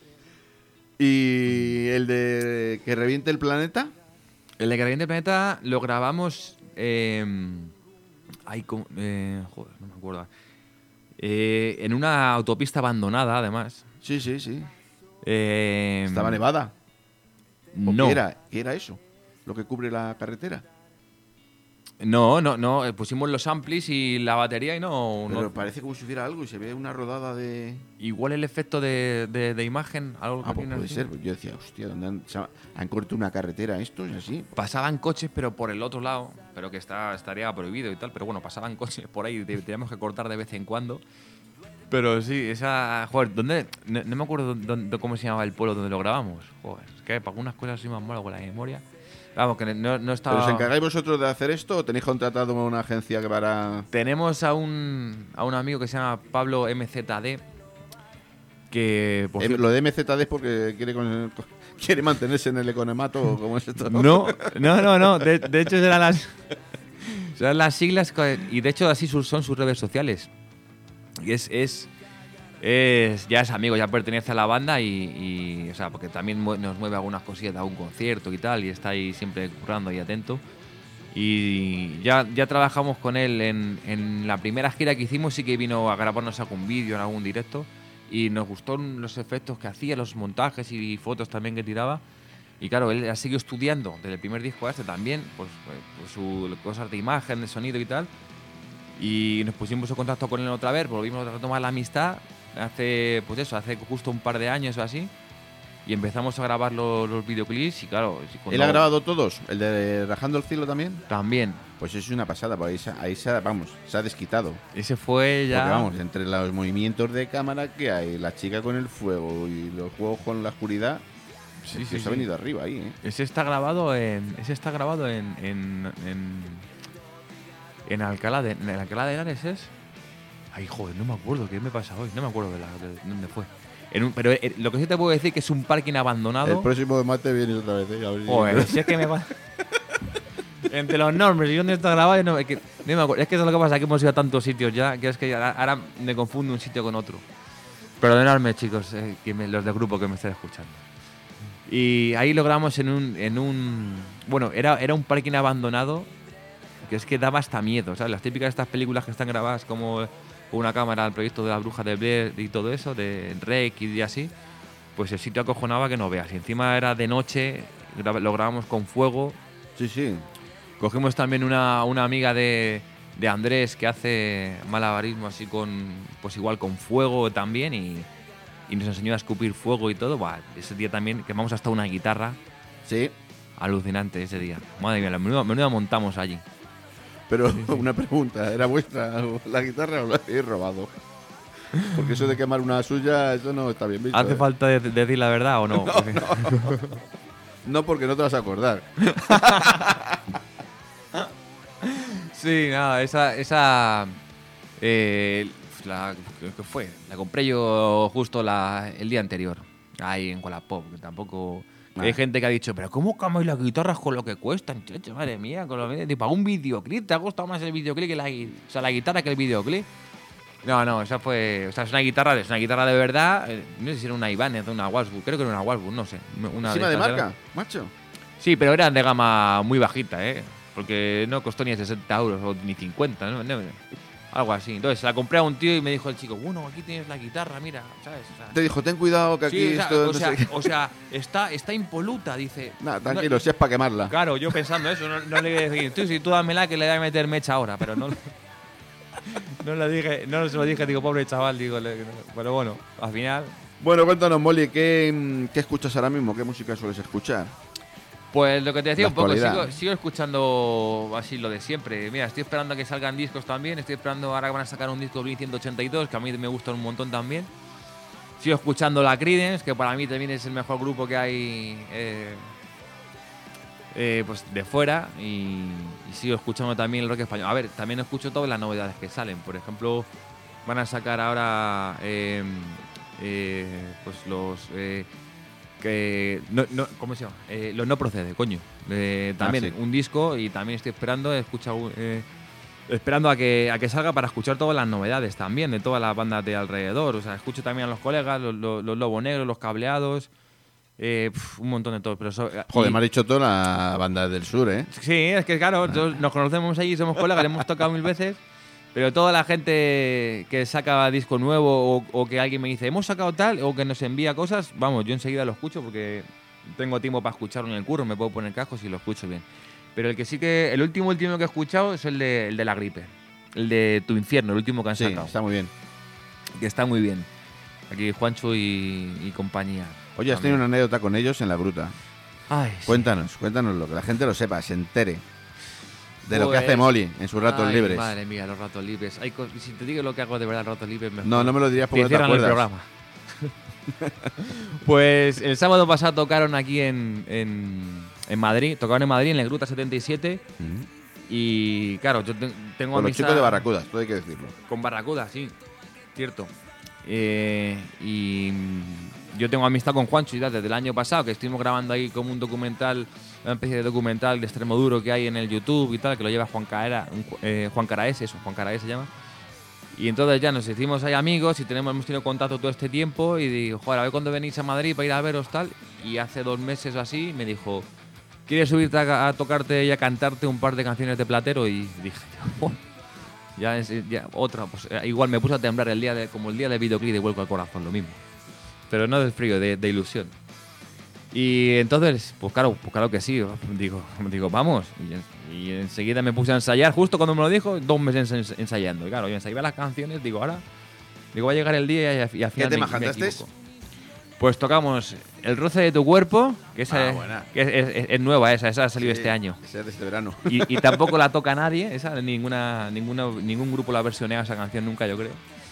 Y el de que reviente el planeta. El de que reviente el planeta lo grabamos. Eh, ay, ¿cómo? Eh, joder, no me acuerdo. Eh, en una autopista abandonada, además. Sí, sí, sí. Eh, Estaba nevada. ¿O No, ¿Qué era? ¿Qué era eso? Lo que cubre la carretera. no, no, no. eh, Pusimos los amplis y la batería y no. Pero no- parece como si hubiera algo y se ve una rodada de. igual el efecto de, de- de imagen, algo que Ah, pues tiene puede así. ser. Yo decía, hostia, ¿dónde han, se ha- han cortado una carretera estos y así? Pasaban coches, pero por el otro lado, pero que está, estaría prohibido y tal, pero bueno, pasaban coches por ahí, te- teníamos que cortar de vez en cuando. Pero sí, esa. Joder, ¿dónde? No, no me acuerdo dónde- cómo se llamaba el pueblo donde lo grabamos. Joder, es que para algunas cosas soy más malo con la memoria. Vamos, que no, no estaba. ¿Pero os encargáis vosotros de hacer esto o tenéis contratado a una agencia que para...? Tenemos a un, a un amigo que se llama Pablo M Z D, que. por Eh, cierto- lo de M Z D es porque quiere, con- quiere mantenerse en el economato o cómo es esto. No, no, no, no. De, de hecho, eran las, eran las siglas que- y de hecho así sus- son sus redes sociales. Y es, es, es ya es amigo, ya pertenece a la banda y, y, o sea, porque también mue- nos mueve algunas cosillas de algún concierto y tal y está ahí siempre currando y atento. Y ya, ya trabajamos con él en, en la primera gira que hicimos, sí que vino a grabarnos algún vídeo en algún directo y nos gustó los efectos que hacía, los montajes y fotos también que tiraba. Y claro, él ha seguido estudiando desde el primer disco a este también, pues, pues sus cosas de imagen, de sonido y tal. Y nos pusimos en contacto con él otra vez, volvimos a retomar la amistad hace, pues eso, hace justo un par de años o así. Y empezamos a grabar los, los videoclips y claro... y cuando- ¿Él ha grabado todos? ¿El de Rajando el Cielo también? También. Pues eso es una pasada, por ahí se, ahí se, vamos, se ha desquitado. Ese fue ya... Porque vamos, entre los movimientos de cámara que hay, la chica con el fuego y los juegos con la oscuridad, Sí, se sí, ha sí. venido arriba ahí, ¿eh? Ese está grabado en. Ese está grabado en. En, en, en Alcalá de. ¿En Alcalá de Henares es? Ay, joder, no me acuerdo. ¿Qué me pasa hoy? No me acuerdo de, la, de dónde fue. En un- pero eh, lo que sí te puedo decir que es un parking abandonado. El próximo martes vienes otra vez, ¿eh? A ver si- Joder, si es que me va. Entre los nombres y dónde está grabado, no, es, que, no me acuerdo. Es que eso es lo que pasa, que hemos ido a tantos sitios ya, que es que ahora, ahora me confundo un sitio con otro. Perdonadme, chicos, eh, que me- los del grupo que me estén escuchando. Y ahí lo grabamos en un. En un bueno, era, era un parking abandonado que es que daba hasta miedo, ¿sabes? Las típicas de estas películas que están grabadas como con una cámara, el proyecto de la bruja de Blair y todo eso, de Rec y así, pues el sitio acojonaba que no veas. Y encima era de noche, gra- lo grabamos con fuego. Sí, sí. Cogimos también una, una amiga de, de Andrés que hace malabarismo así con, pues igual con fuego también y, y nos enseñó a escupir fuego y todo. Buah, ese día también quemamos hasta una guitarra. Sí, Alucinante ese día. Madre mía, la menuda, menuda montamos allí. pero una pregunta, ¿era vuestra la guitarra o la habéis robado? Porque eso de quemar una suya, eso no está bien visto. ¿Hace ¿eh? falta de- decir la verdad o no? Porque- No, porque no te vas a acordar. Sí, nada, esa. esa eh, la, ¿Qué fue? La compré yo justo la, el día anterior. Ahí en Wallapop, que tampoco. Ah. Hay gente que ha dicho, pero ¿cómo cambiáis las guitarras con lo que cuestan? Chacho, madre mía, con lo que. Para un videoclip, ¿te ha costado más el videoclip que la, gui- o sea, la guitarra que el videoclip? No, no, esa fue. O sea, es una guitarra, es una guitarra de verdad. eh, No sé si era una Ibanez o una Washburn, creo que era una Washburn, no sé. Una Encima de estas marca, eran. macho. Sí, pero eran de gama muy bajita, ¿eh? Porque no costó ni sesenta euros o ni cincuenta, ¿no? No, algo así. Entonces la compré a un tío y me dijo el chico, bueno, aquí tienes la guitarra, mira, ¿sabes? O sea, Te dijo, ten cuidado que aquí sí, o sea, esto o no sea, sé qué. o sea, está, está impoluta, dice. Nah, tranquilo, si es para quemarla. Claro, yo pensando eso, no, no le iba a decir, tú, si tú dámela que le voy a meter mecha ahora, pero no. No le dije, no se lo dije, digo, pobre chaval, digo, le- pero bueno, al final. Bueno, cuéntanos, Molly, ¿qué, mm, ¿qué escuchas ahora mismo? ¿Qué música sueles escuchar? Pues lo que te decía La un poco, actualidad. sigo, sigo escuchando así lo de siempre. Mira, estoy esperando a que salgan discos también. Estoy esperando ahora que van a sacar un disco Blink ciento ochenta y dos, que a mí me gusta un montón también. Sigo escuchando la Creedence, que para mí también es el mejor grupo que hay eh, eh, pues de fuera. Y, y sigo escuchando también el rock español. A ver, también escucho todas las novedades que salen. Por ejemplo, van a sacar ahora eh, eh, pues los... eh, que no, no, ¿cómo se llama? Eh, los no procede, coño. Eh, también Ah, sí. un disco y también estoy esperando, he escuchado, eh, esperando a que, a que salga para escuchar todas las novedades también de todas las bandas de alrededor. O sea, escucho también a los colegas, los, los, los Lobo Negros, los Cableados, eh, pf, un montón de todo. Pero so- Joder, y- me has dicho toda la banda del sur, ¿eh? Sí, es que claro, todos nos conocemos allí, somos colegas, le hemos tocado mil veces. Pero toda la gente que saca disco nuevo o, o que alguien me dice, hemos sacado tal, o que nos envía cosas, vamos, yo enseguida lo escucho porque tengo tiempo para escucharlo en el curro, me puedo poner cascos y lo escucho bien. Pero el que sí que, el último último que he escuchado es el de, el de La Gripe, el de Tu Infierno, el último que han Sí, sacado, está muy bien. que está muy bien. Aquí Juancho y, y compañía. Oye, has tenido una anécdota con ellos en la gruta. Ay, sí. Cuéntanos, cuéntanos lo que la gente lo sepa, se entere de lo que Pues- hace Molly en sus ratos Ay, libres. Madre mía, los ratos libres. Hay cos- si te digo lo que hago de verdad en ratos libres, mejor. No, no me lo dirías Te porque no te cierran el acuerdas. programa. Pues el sábado pasado tocaron aquí en, en, en Madrid, tocaron en Madrid en la Gruta setenta y siete Mm. y claro, yo te- tengo Con los amistad chicos de Barracudas, todo hay que decirlo. con Barracuda, sí, cierto. Eh, y mm, yo tengo amistad con Juancho y tal desde el año pasado, que estuvimos grabando ahí como un documental, una especie de documental de extremo duro que hay en el YouTube y tal, que lo lleva Juan Caera, un Ju- eh, Juan Caraes, eso, Juan Caraes se llama. Y entonces ya nos hicimos ahí amigos y tenemos, hemos tenido contacto todo este tiempo y digo, joder, a ver cuándo venís a Madrid para ir a veros tal. Y hace dos meses o así me dijo, ¿quieres subirte a, a tocarte y a cantarte un par de canciones de Platero? Y dije, "Oh". ya, es, ya otra, pues eh, igual me puse a temblar el día de, como el día del videoclip de Vuelco al Corazón, lo mismo. Pero no del frío, de, de ilusión. Y entonces, pues claro, pues claro que sí. Digo, digo vamos. Y, en- y enseguida me puse a ensayar. Justo cuando me lo dijo, dos meses ens- ensayando. Y claro, yo ensayaba las canciones. Digo, ahora, digo, va a llegar el día y, al- y al final tema me, me cantaste? equivoco. Pues tocamos El roce de tu cuerpo, que, esa Ah, es, buena. que es, es- es nueva esa, esa ha salido Sí, este año. ese es de este verano. Y, y tampoco la toca nadie, esa, ninguna, ninguna, ningún grupo la ha versioneado esa canción nunca, yo creo.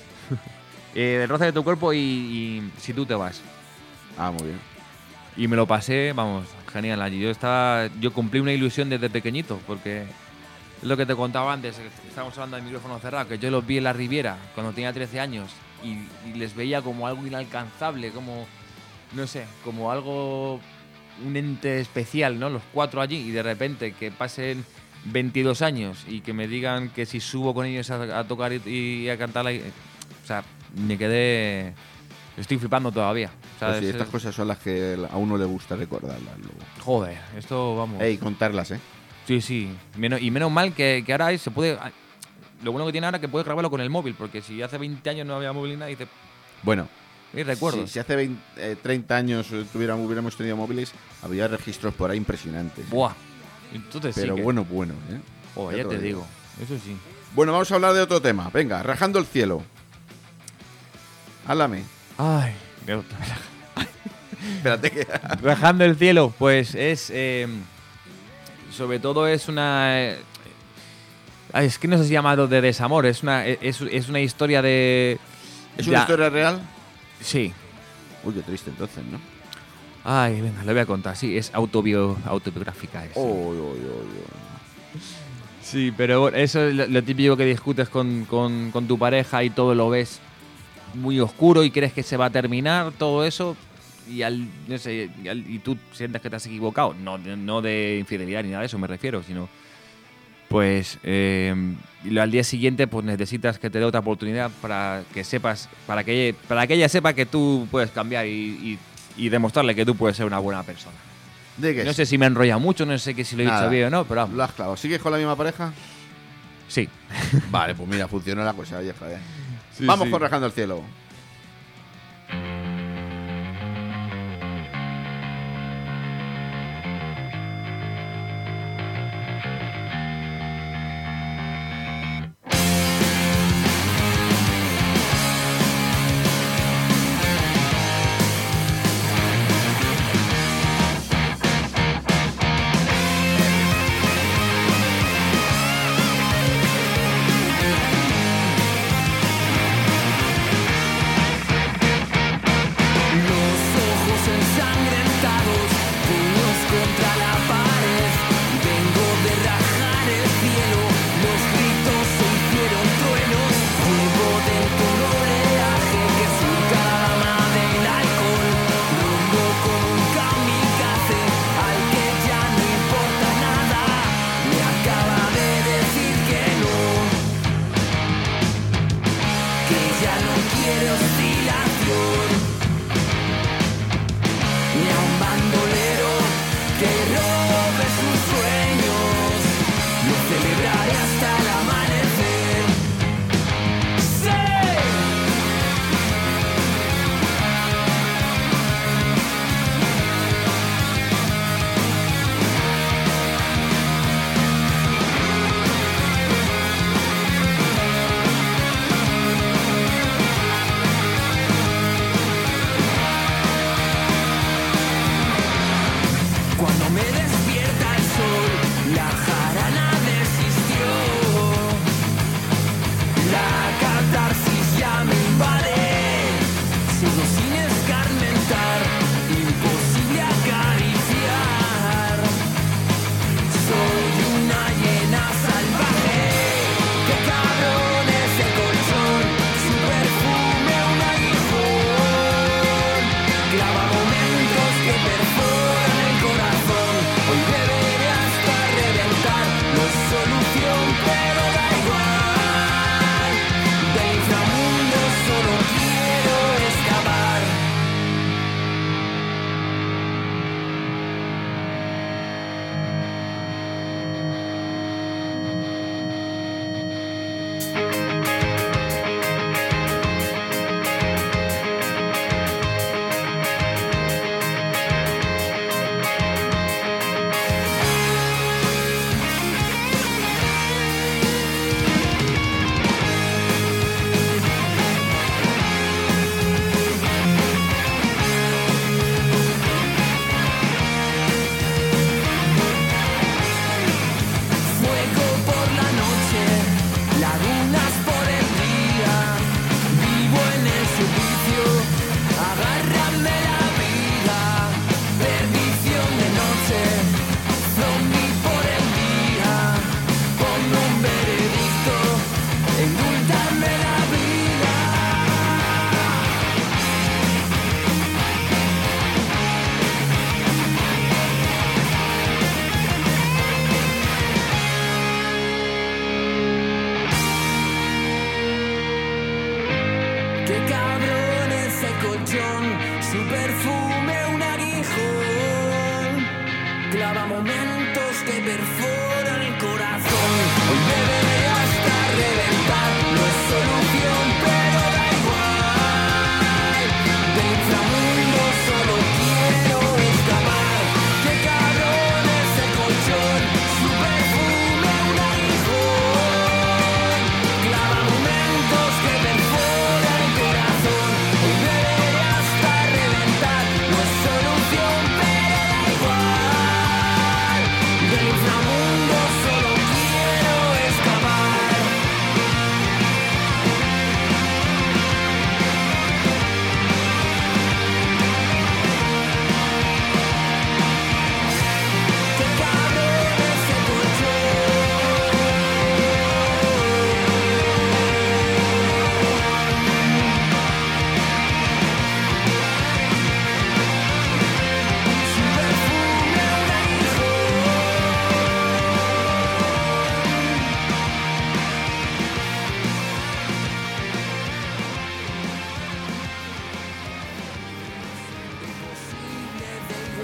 eh, El roce de tu cuerpo y, y Si tú te vas. Ah, muy bien. Y me lo pasé, vamos, genial allí. Yo estaba, yo cumplí una ilusión desde pequeñito, porque es lo que te contaba antes, que estábamos hablando del micrófono cerrado, que yo los vi en la Riviera cuando tenía trece años y, y les veía como algo inalcanzable, como, no sé, como algo, un ente especial, ¿no? Los cuatro allí y de repente que pasen veintidós años y que me digan que si subo con ellos a, a tocar y, y a cantar, la- o sea, me quedé, estoy flipando todavía. O sea, Pues sí, es- estas cosas son las que a uno le gusta recordarlas luego. Joder, esto vamos. Ey, contarlas, ¿eh? Sí, sí. Menos- y menos mal que, que ahora se puede. Lo bueno que tiene ahora es que puedes grabarlo con el móvil, porque si hace veinte años no había móvil ni nada, dices, Bueno, "Ni recuerdo". si, si hace veinte, eh, treinta años eh, tuviéramos, hubiéramos tenido móviles, había registros por ahí impresionantes. Buah. Entonces Pero sí. que- bueno, bueno, ¿eh? Joder, Ya ya te te lo digo. Eso sí. Bueno, vamos a hablar de otro tema. Venga, rajando el cielo. Háblame. Ay, Dios. Espérate que... Rajando el cielo, pues es. eh, sobre todo es una. eh, ay, es que no sé si llamarlo de desamor, es una, es, es una historia de. ¿Es una Ya. historia real? Sí. Uy, qué triste entonces, ¿no? Ay, venga, lo voy a contar. Sí, es autobio, autobiográfica. Es, sí. Uy, uy, uy, uy. Sí, pero bueno, eso es lo, lo típico que discutes con, con, con tu pareja y todo lo ves muy oscuro y crees que se va a terminar todo eso y al no sé y, al- y tú sientes que te has equivocado. No, de- no de infidelidad ni nada de eso me refiero, sino pues eh, y al día siguiente pues necesitas que te dé otra oportunidad para que sepas, para que ella, para que ella sepa que tú puedes cambiar y, y, y demostrarle que tú puedes ser una buena persona. ¿De qué? No sé si me enrolla mucho, no sé que si lo he Nada. dicho bien o no, pero vamos. Lo has clavado. ¿Sigues con la misma pareja? Sí. Vale, pues mira, funcionó la cosa, oye, joder. Sí, Vamos sí. con Rajando el Cielo. Los ojos ensangrentados, puños contra la pared. Vengo de rajar el cielo, los gritos se hicieron truenos. Llevo dentro un oleaje que surca la dama del alcohol. Rumbo con un kamikaze al que ya no importa nada. Me acaba de decir que no, que ya no quiere oscilación. Ni a un bandolero que robe sus sueños. Lo celebraré hasta el amanecer. ¡Sí! Cuando me despierta el sol, la jarana desistió. La catarsis ya me invade. Sigo sin escarmentar, imposible acariciar. Soy una hiena salvaje. Qué cabrón ese colchón, su perfume un aguijón. Clava momentos que perforan el corazón. Hoy beberé hasta reventar. No es solución, pero da igual. Del inframundo solo quiero escapar. Fuego por la noche, lagunas por el día. Vivo en el suplicio, agárrame la vida. Perdición de noche, zombie por el día. Ponme un veredicto, indúltame la vida. Qué cabrón ese colchón, su perfume un aguijón. Clava momentos que perforan el corazón. Hoy beberé hasta reventar. No es solución, pero da igual. Del inframundo solo quiero escapar. Qué cabrón ese colchón, su perfume un aguijón. Clava momentos que perforan el corazón. Hoy beberé hasta reventar. No es solución, pero da igual. Del inframundo solo quiero escapar.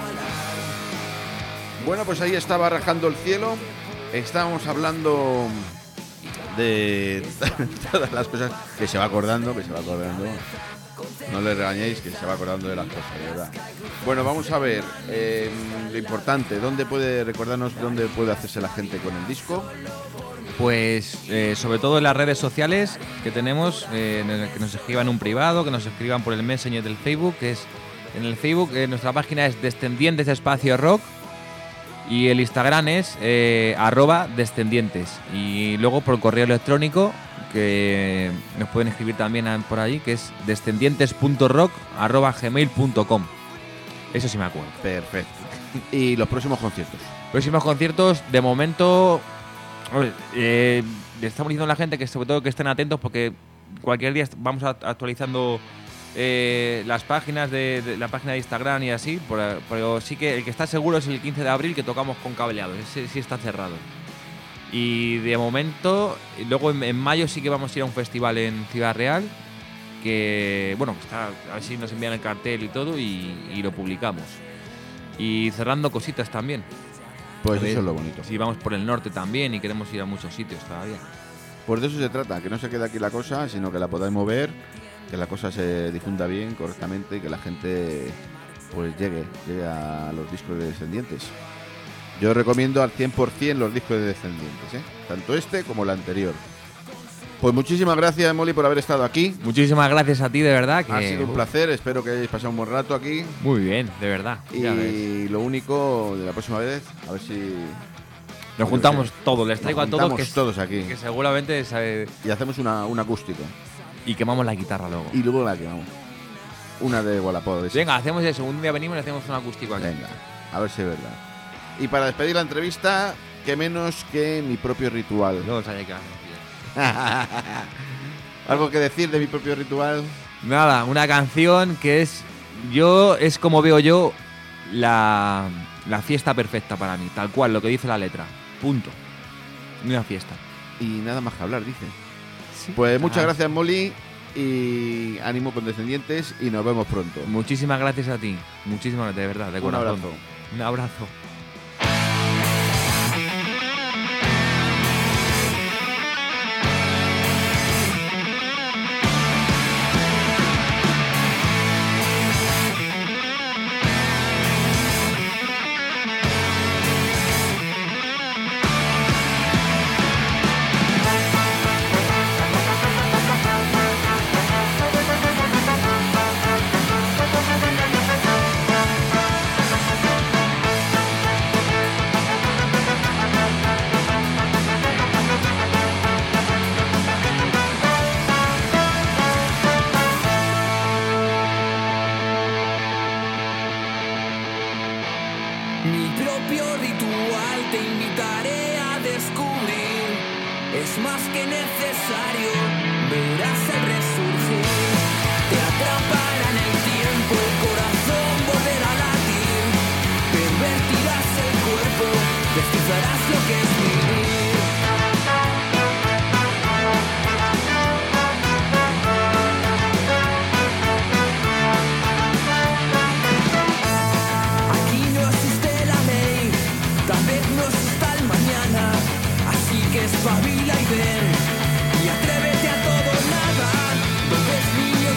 Bueno, pues ahí estaba rajando el cielo. Estábamos hablando de todas las cosas que se va acordando, que se va acordando. No le regañéis, que se va acordando de las cosas, de verdad. Bueno, vamos a ver eh, lo importante. ¿Dónde puede recordarnos dónde puede hacerse la gente con el disco? Pues eh, sobre todo en las redes sociales que tenemos, eh, en el que nos escriban un privado, que nos escriban por el Messenger del Facebook, que es en el Facebook, eh, nuestra página es Descendientes Espacio Rock y el Instagram es eh, arroba Descendientes. Y luego por correo electrónico, que nos pueden escribir también por allí, que es descendientes punto rock arroba gmail punto com. Eso sí me acuerdo. Perfecto. ¿Y los próximos conciertos? Próximos conciertos, de momento, hombre, eh, le estamos diciendo a la gente que sobre todo que estén atentos porque cualquier día vamos a- actualizando eh, las páginas de, de la página de Instagram y así, por- pero sí que el que está seguro es el quince de abril que tocamos con Cableados, ese sí está cerrado. Y de momento, y luego en, en mayo sí que vamos a ir a un festival en Ciudad Real, que bueno, que está, a ver si nos envían el cartel y todo y, y lo publicamos. Y cerrando cositas también. Pues A ver, eso es lo bonito. Si vamos por el norte también y queremos ir a muchos sitios todavía. Pues de eso se trata, que no se quede aquí la cosa, sino que la podáis mover, que la cosa se difunda bien, correctamente y que la gente pues llegue, llegue a los discos de Descendientes. Yo recomiendo al cien por ciento los discos de Descendientes, ¿eh? Tanto este como el anterior. Pues muchísimas gracias, Molly, por haber estado aquí. Muchísimas gracias a ti, de verdad. Que Ha sido un placer, espero que hayáis pasado un buen rato aquí. Muy bien, de verdad. Ya ves. Y lo único, de la próxima vez, a ver si Nos juntamos todos, les traigo nos a todos juntamos que, todos aquí que seguramente sabe- y hacemos una, un acústico. y quemamos la guitarra luego. Y luego la quemamos. Una de Wallapod. esa. Venga, hacemos eso. Un día venimos y hacemos un acústico aquí. Venga, a ver si es verdad. Y para despedir la entrevista, que menos que mi propio ritual. No sabía qué hacer. ¿Algo que decir de mi propio ritual? Nada, una canción que es. Yo, es como veo yo la, la fiesta perfecta para mí. Tal cual, lo que dice la letra. Punto. Una fiesta. Y nada más que hablar, dice. Pues muchas Ah. gracias, Molly. Y ánimo con Descendientes. Y nos vemos pronto. Muchísimas gracias a ti. Muchísimas gracias, de verdad, de Un corazón. abrazo. Un abrazo. Mi propio ritual te invitaré a descubrir. Es más que necesario, verás el resurgir. Te atrapará en el tiempo, el corazón volverá a latir. Pervertirás el cuerpo, destrozarás lo que es vivir. Aquí no existe la ley, tal vez no exista el mañana, así que espabila y ven, y atrévete a todo o nada. No ves niño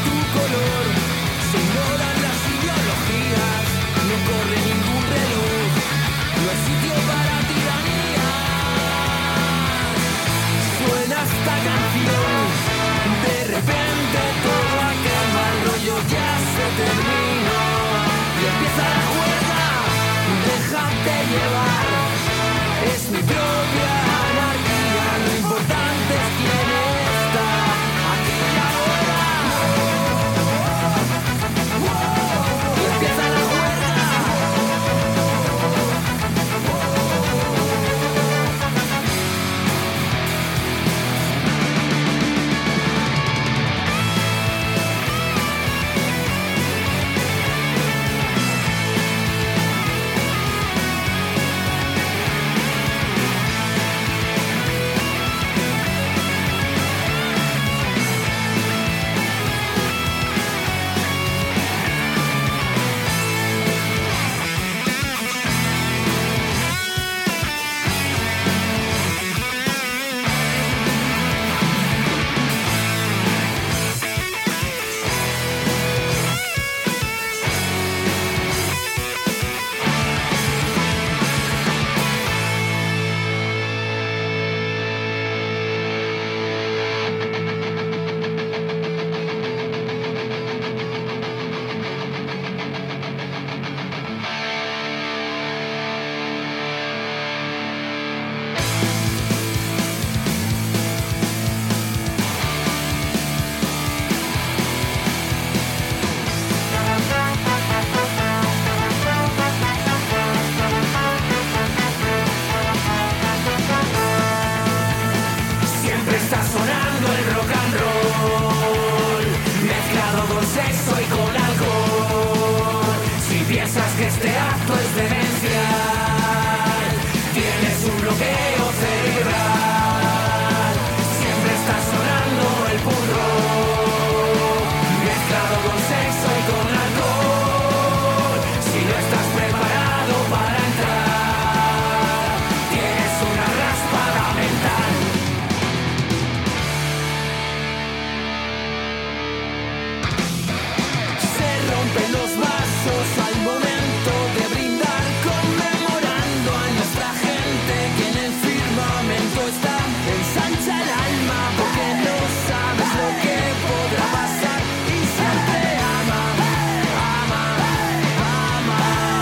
que este acto es demencial. Tienes un bloqueo cerebral, siempre está sonando el purro, mezclado con sexo y con alcohol. Si no estás preparado para entrar, tienes una raspada mental. Se rompen los vasos al momento de brindar, conmemorando a nuestra gente que en el firmamento está. Ensancha el alma porque no sabes lo que podrá pasar y siempre ama, ama, ama.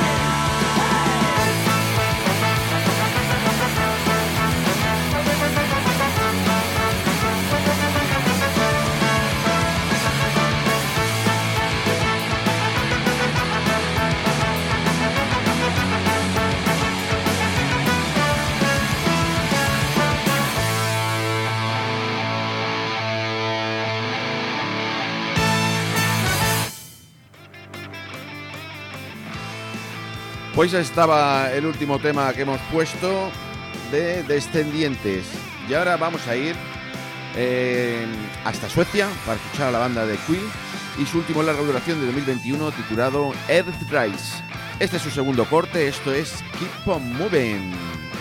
Pues estaba el último tema que hemos puesto de Descendientes. Y ahora vamos a ir eh, hasta Suecia para escuchar a la banda de Queen y su último larga duración de dos mil veintiuno titulado Earthrise. Este es su segundo corte, esto es Keep on Moving.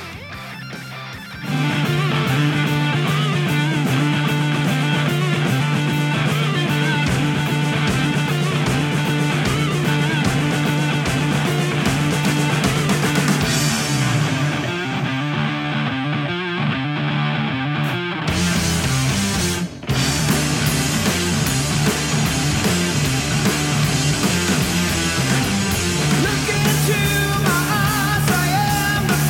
Look into my eyes, I am the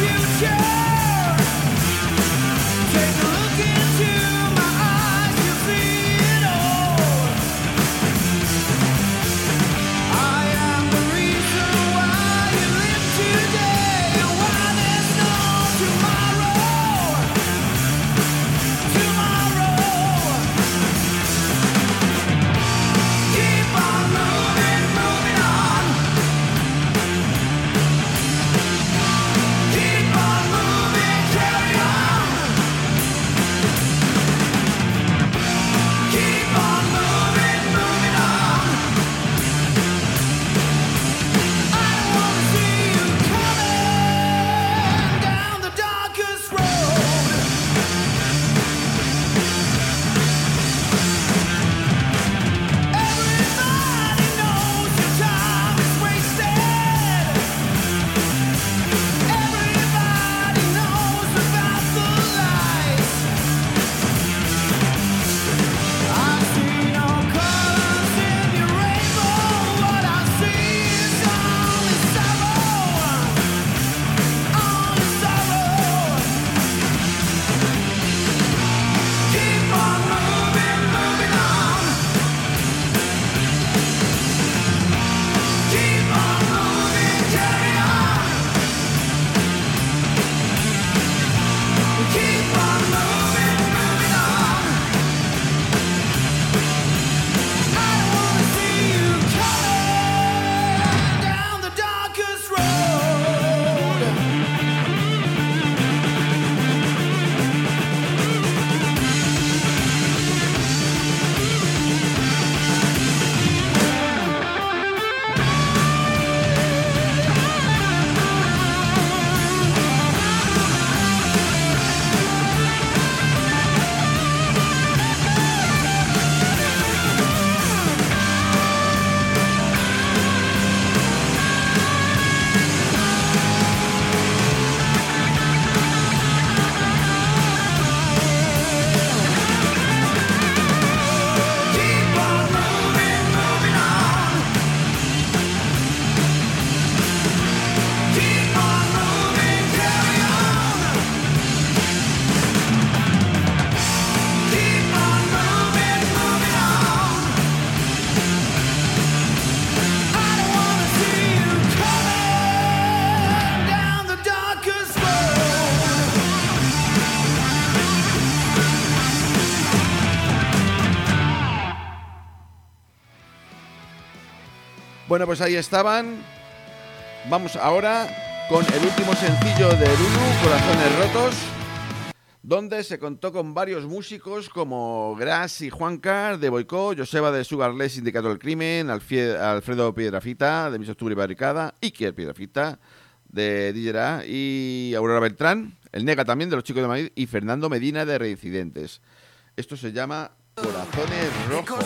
Bueno, pues ahí estaban Vamos ahora con el último sencillo de Lulu, Corazones Rotos, donde se contó con varios músicos como Gras y Juancar de Boicot, Joseba de Sugarless, Sindicato del Crimen, Alfie- Alfredo Piedrafita de Mis Octubre y Barricada, Iker Piedrafita de D J A y Aurora Beltrán, el Nega también de Los Chicos de Madrid y Fernando Medina de Reincidentes. Esto se llama Corazones Rojos.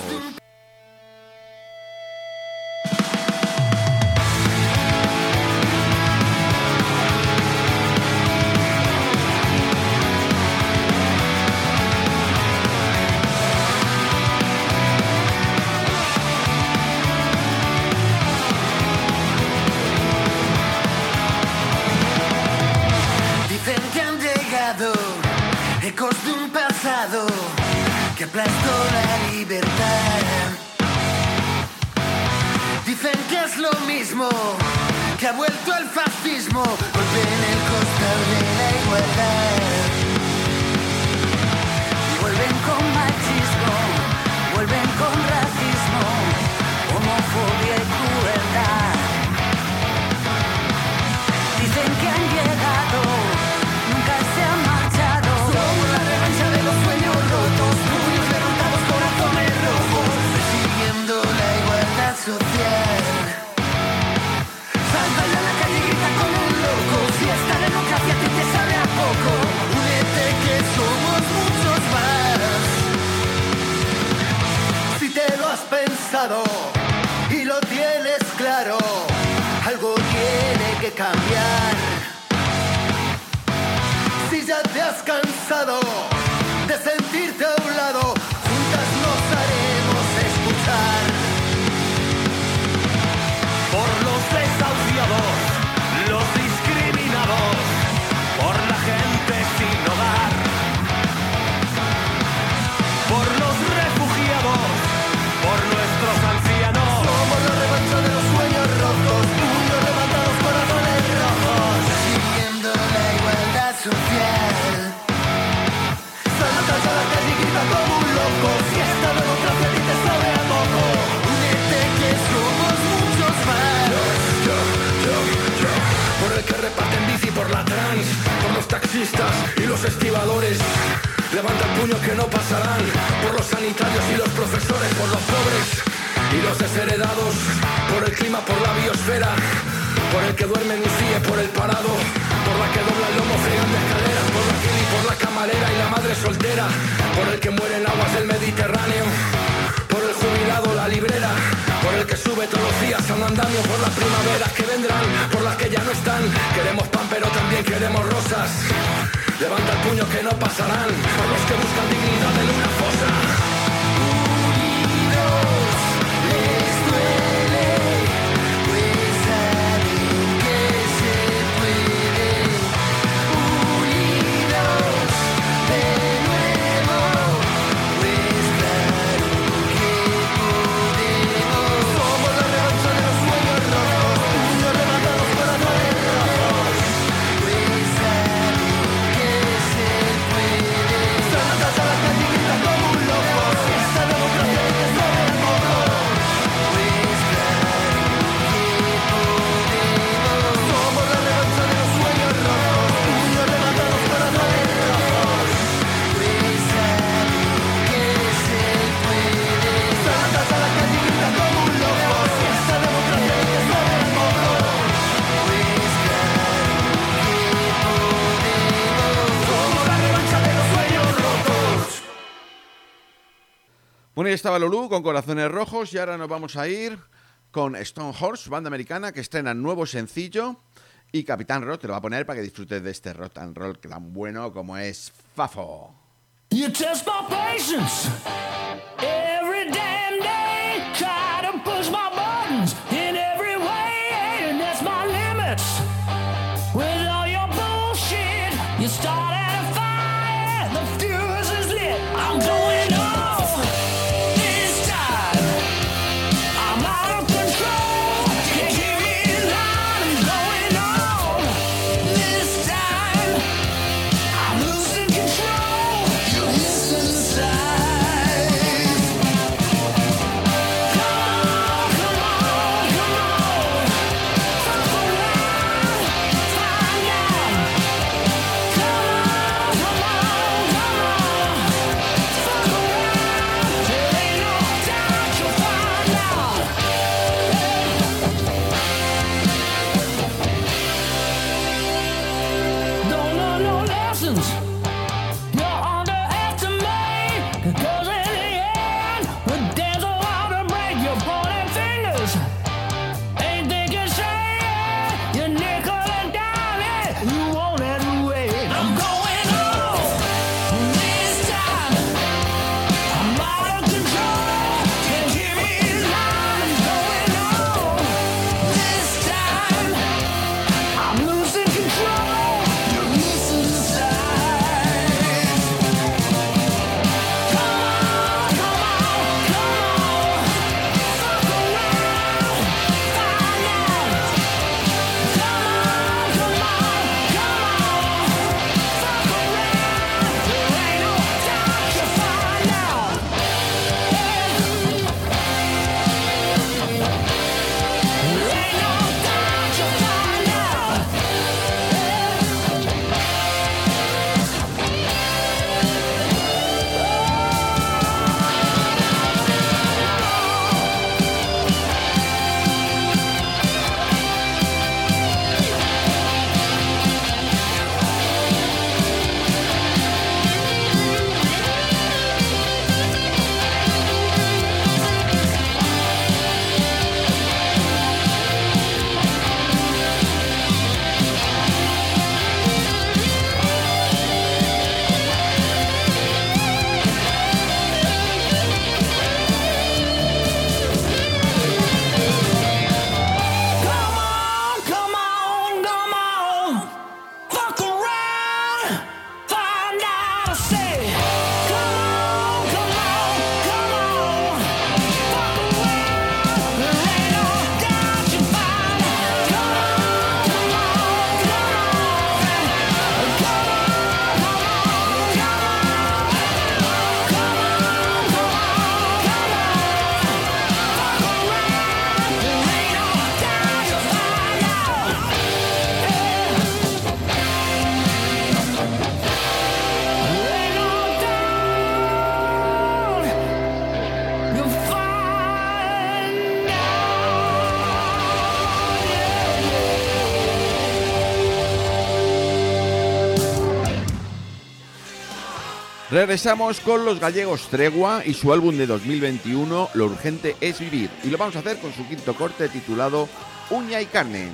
Dicen que han llegado ecos de un pasado que aplastó la libertad. Dicen que es lo mismo, que ha vuelto el fascismo, golpe en el costado de la igualdad. Y vuelven con machismo, vuelven con racismo, homofobia y crueldad. Dicen que han llegado, nunca se han marchado. Somos la revancha de los sueños rotos, puños levantados, corazones rojos, persiguiendo la igualdad social. Salta ya a la calle y grita como un loco, si esta democracia a ti te sabe a poco, únete que somos muchos más. Si te lo has pensado y lo tienes claro, algo tiene que cambiar. Si ya te has cansado de sentirte a un lado, juntas nos haremos escuchar. Por los desahuciados, los discriminados, por la gente sin hogar, por los refugiados, por nuestros ancianos. Somos la revancha de los sueños rotos, puños levantados, corazones rojos, persiguiendo la igualdad social. Salta a la calle y grita como un loco, si esta democracia a ti te sabe a poco, únete que somos muchos más. Por el que reparten bici por la trans, por los taxistas y los estibadores. Levanta el puño que no pasarán, por los sanitarios y los profesores, por los pobres y los desheredados, por el clima, por la biosfera, por el que duerme en U C I E, por el parado, por la que dobla el lomo fregando escaleras, por la Kili, por la camarera y la madre soltera, por el que muere en aguas del Mediterráneo, por el jubilado, la librera, por el que sube todos los días a un andamio, por las primaveras que vendrán, por las que ya no están. Queremos pan pero también queremos rosas. Levanta el puño que no pasarán, por los que buscan dignidad en una fosa. Unidos les duele, pues saben que se puede. Unidos de nuevo, pues claro que podemos. Somos la revancha de los sueños rotos, puños levantados, corazones rojos, pues saben que se puede. Salta a la calle y grita como un loco, si esta democracia a ti te sabe a poco, pues claro que podemos. Somos la revancha de los sueños rotos, puños levantados, corazones rojos, pues saben que se puede. Salta a la calle y grita como un loco, si esta democracia a ti te sabe a poco, pues claro que podemos. Somos la revancha de los sueños rotos. Bueno, ya estaba Lulú con Corazones Rojos y ahora nos vamos a ir con Stone Horse, banda americana que estrena nuevo sencillo, y Capitán Rock te lo va a poner para que disfrutes de este rock and roll tan bueno como es Fafo. You test my patience every damn day. Try to push my buttons in every way, and that's my limits. With all your bullshit, you start at a fire, the fuse is lit. I'm going off this time. I'm out of control. Can't keep me in line. I'm going off this time. I'm losing control. You're missing the signs. Come on, come on. Regresamos con los gallegos Tregua y su álbum de dos mil veintiuno, Lo urgente es vivir. Y lo vamos a hacer con su quinto corte titulado Uña y carne.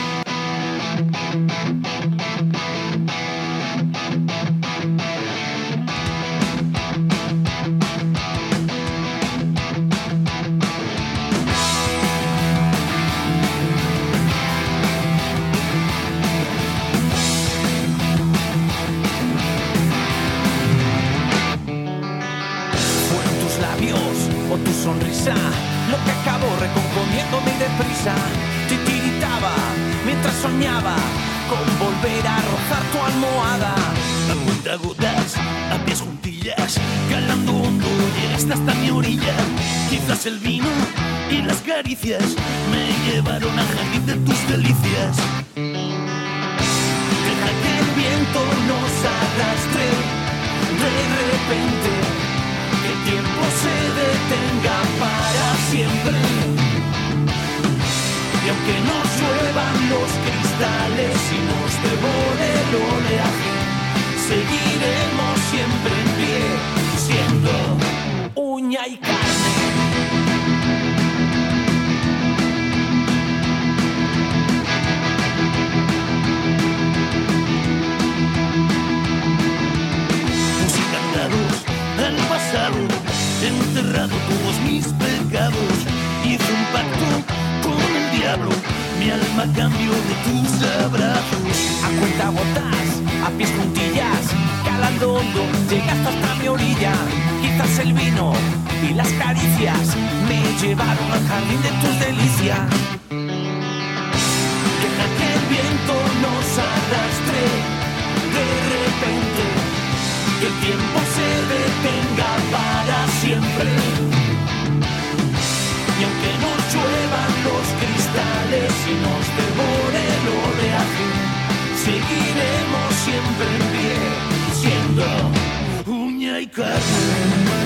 O tu sonrisa, lo que acabó recomponiéndome deprisa. Titiritaba mientras soñaba con volver a rozar tu almohada. A cuentagotas, a pies juntillas, calando hondo, llegaste hasta mi orilla. Quizás el vino y las caricias me llevaron al jardín de tus delicias. Deja que el viento nos arrastre de repente, que el tiempo se detenga para siempre. Y aunque nos lluevan los cristales y nos devore el oleaje, seguiremos siempre en pie, siendo uña y carne. Al pasado, enterrado todos mis pecados, hice un pacto con el diablo, mi alma cambió de tus abrazos. A cuentagotas, a pies juntillas, calando hondo, llegaste hasta mi orilla. Quizás el vino y las caricias me llevaron al jardín de tus delicias. Deja que el viento nos arrastre de repente, que el tiempo se detenga para siempre. Y aunque nos lluevan los cristales y nos devore el oleaje, seguiremos siempre en pie, siendo uña y carne.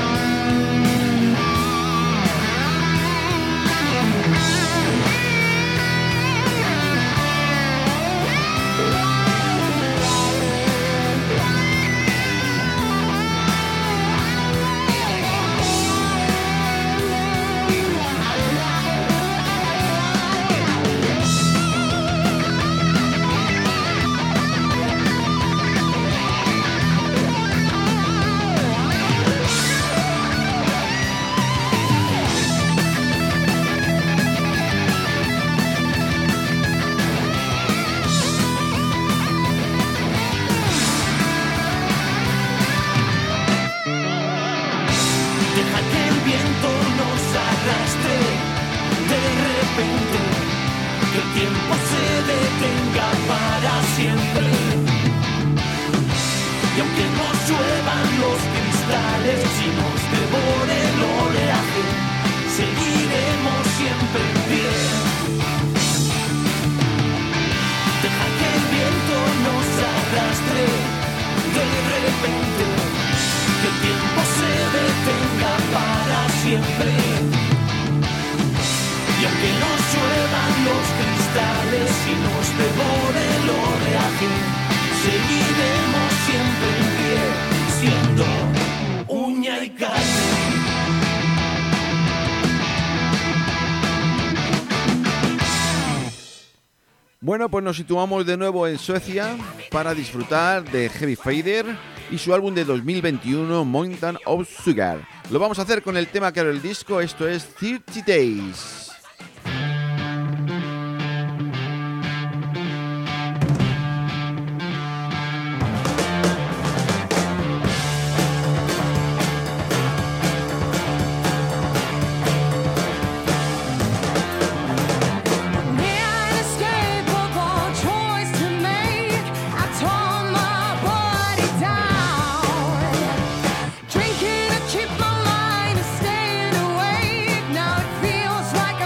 Bueno, pues nos situamos de nuevo en Suecia para disfrutar de Heavy Fader y su álbum de dos mil veintiuno, Mountain of Sugar. Lo vamos a hacer con el tema que abre el disco, esto es thirty days. Drinking to keep my mind staying awake. Now it feels like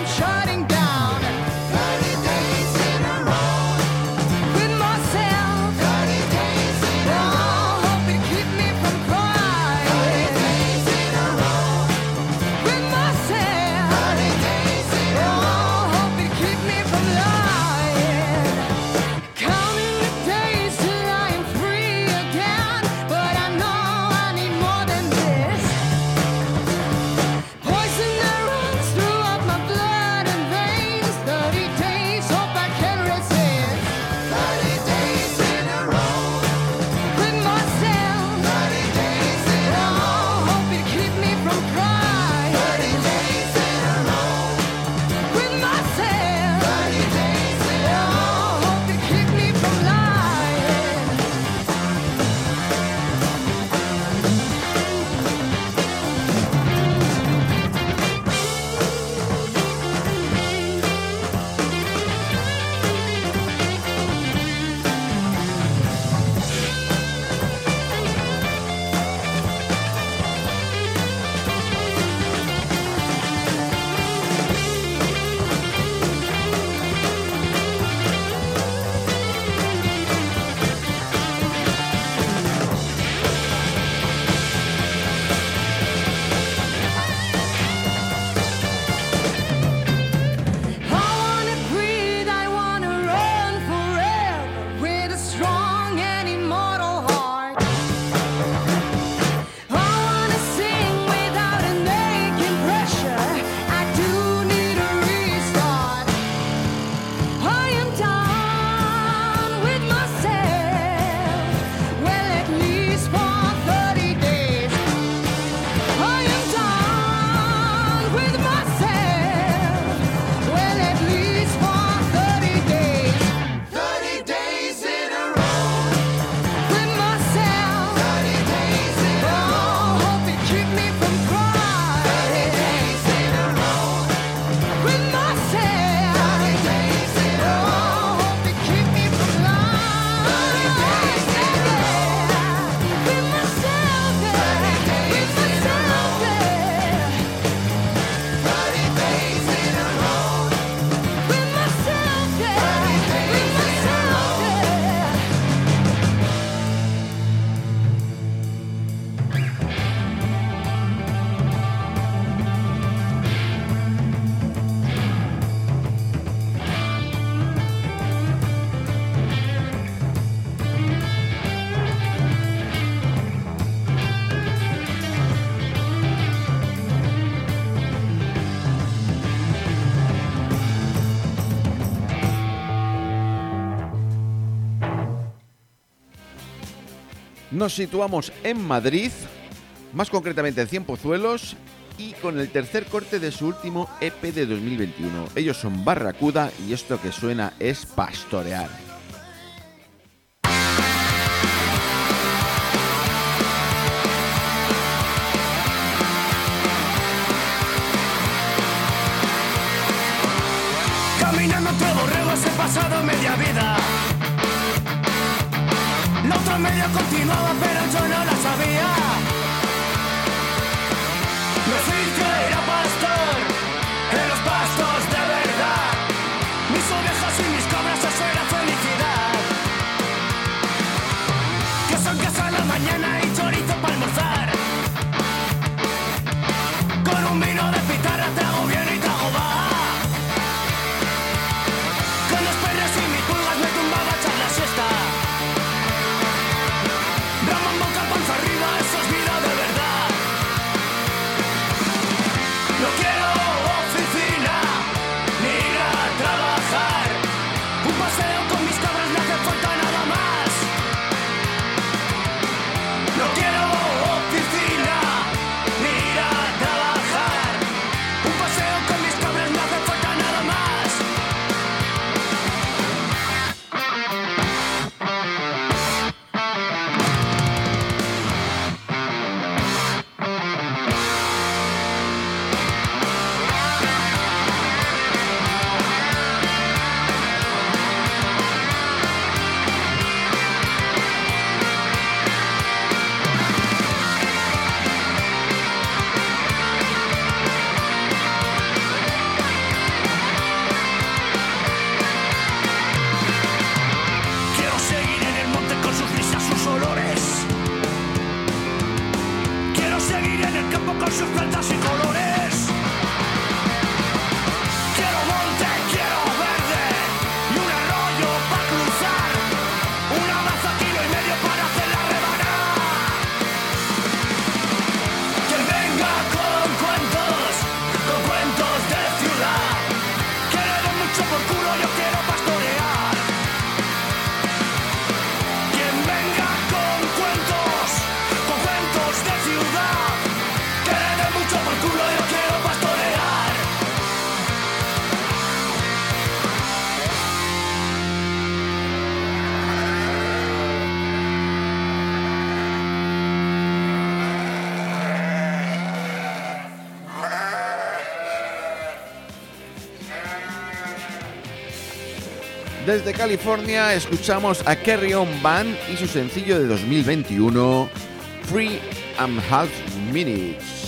Nos situamos en Madrid, más concretamente en Cienpozuelos, y con el tercer corte de su último E P de dos mil veintiuno. Ellos son Barracuda y esto que suena es Pastorear. Caminando entre borregos he pasado media vida. La otra media continuaba pero yo no la sabía. Me fui que era pastor en los pastos de verdad. Mis ovejas y mis cabras, eso era felicidad. Que son casa a la mañana y chorizo para almorzar. Con un vino de pitarra te hago bien y te hago va. Con los perros y mis pulgas me tumbaba a echar la siesta. Ramón boca, panza arriba, eso es vida de verdad. No quiero oficina, ni ir a trabajar. Un paseo con mis cabras no hace falta nada más. No quiero oficina, ni ir a trabajar. Un paseo con mis cabras no hace falta nada más. Quiero seguir en el monte con sus brisas, sus olores. Quiero seguir en el campo con sus plantas y colores. Quiero monte, quiero verde y un arroyo para cruzar. Una maza kilo y medio para hacer la rebanada. Que venga con cuentos, con cuentos de ciudad. Que le den mucho por culo, yo quiero pastorear. Quien venga con cuentos, con cuentos de ciudad. Que le den mucho por culo, yo quiero pastorear. Desde California escuchamos a Carry On Band y su sencillo de dos mil veintiuno, Three and a Half Minutes.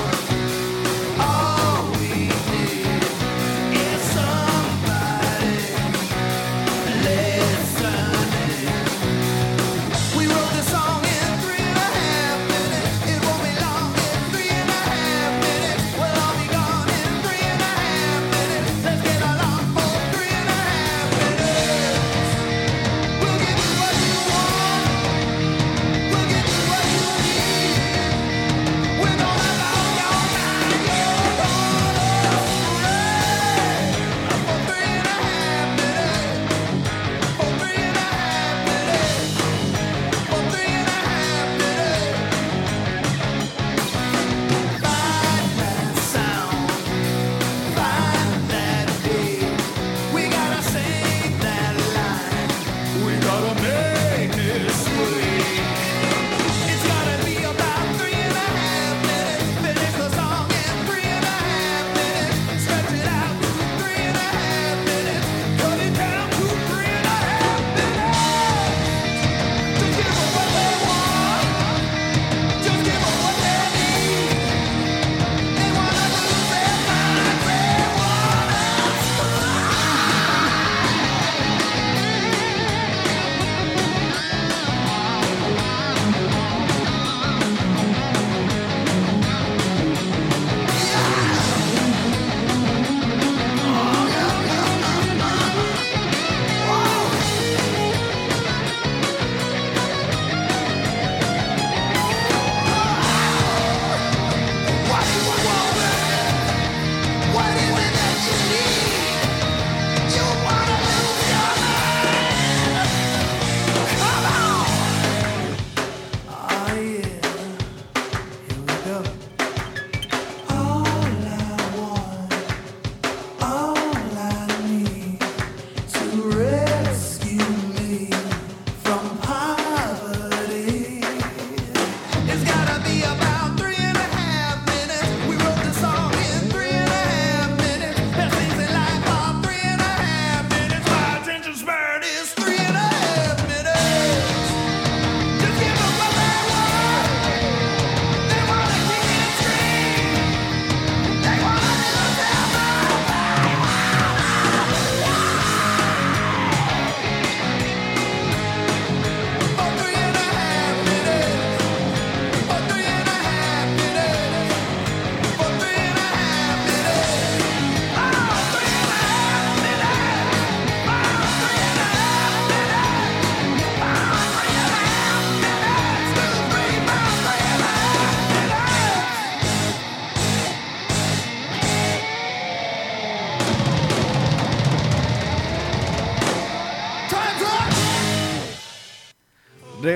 All we need is somebody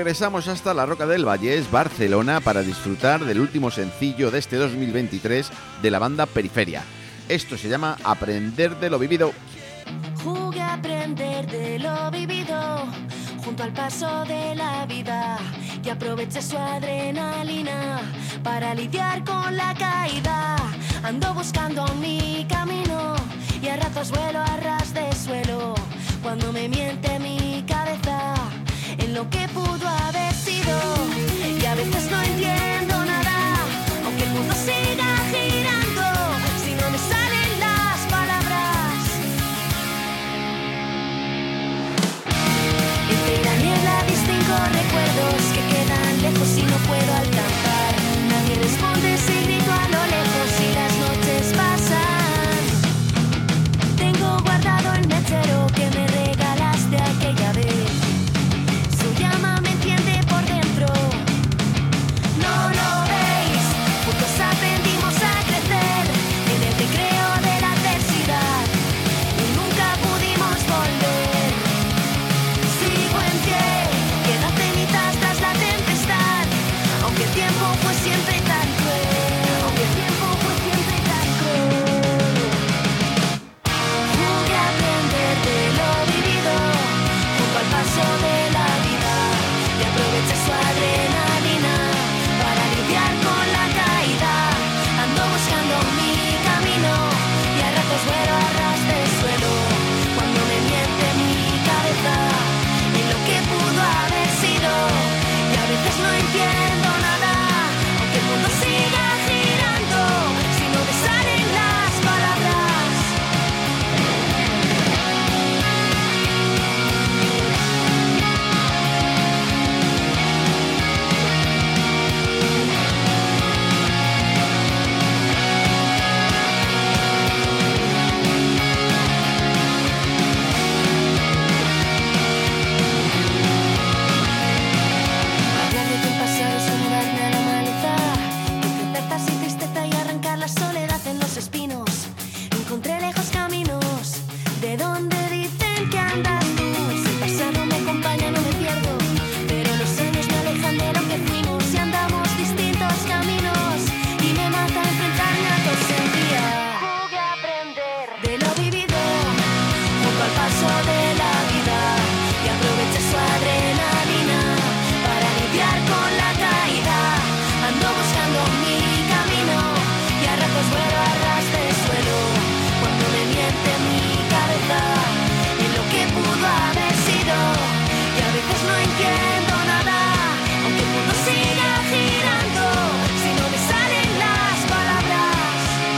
regresamos hasta la Roca del Vallès, Barcelona, para disfrutar del último sencillo de este dos mil veintitrés de la banda Periferia. Esto se llama Aprender de lo vivido. Jugué a aprender de lo vivido junto al paso de la vida y aproveché su adrenalina para lidiar con la caída. Ando buscando mi camino y a ratos vuelo a ras de suelo cuando me miente mi cabeza en lo que pudo haber sido. Y a veces no entiendo nada, aunque el mundo siga girando, si no me salen las palabras. Entre la niebla distingo recuerdos que quedan lejos y no puedo alcanzar. Nadie responde si grito a lo lejos y las noches pasan. Tengo guardado el mechero que me regalaste aquella vez. Su llama me enciende por dentro. No lo veis, juntos aprendimos a crecer en el recreo de la adversidad y nunca pudimos volver. Sigo en pie, quedan cenitas tras la tempestad, aunque el tiempo fue siempre tan cruel, aunque el tiempo fue siempre tan cruel. Jugué a aprender de lo vivido junto al paso de la vida y aproveché su adrenalina para lidiar con la caída. Ando buscando mi camino y a ratos vuelo a ras de suelo cuando me miente mi cabeza en lo que pudo haber sido. Y a veces no entiendo nada, aunque el mundo siga girando, si no me salen las palabras. Hablar de tu pasado es mudarme a la maleza, entre ofertas y tristeza y arrancar la soledad en los espinos. Encontré lejos caminos de donde dicen que andas tú. Si el pasado me acompaña no me pierdo, pero los años me alejan de lo que fuimos y andamos distintos caminos y me mata enfrentarme a tu ausencia. Jugué a aprender de lo vivido junto al paso de la vida y aproveché su adrenalina para lidiar con la caída. Ando buscando mi camino y a ratos vuelo a ras de suelo cuando me miente mi cabeza en lo que pudo haber sido. Y a veces no entiendo nada, aunque el mundo siga girando, si no me salen las palabras.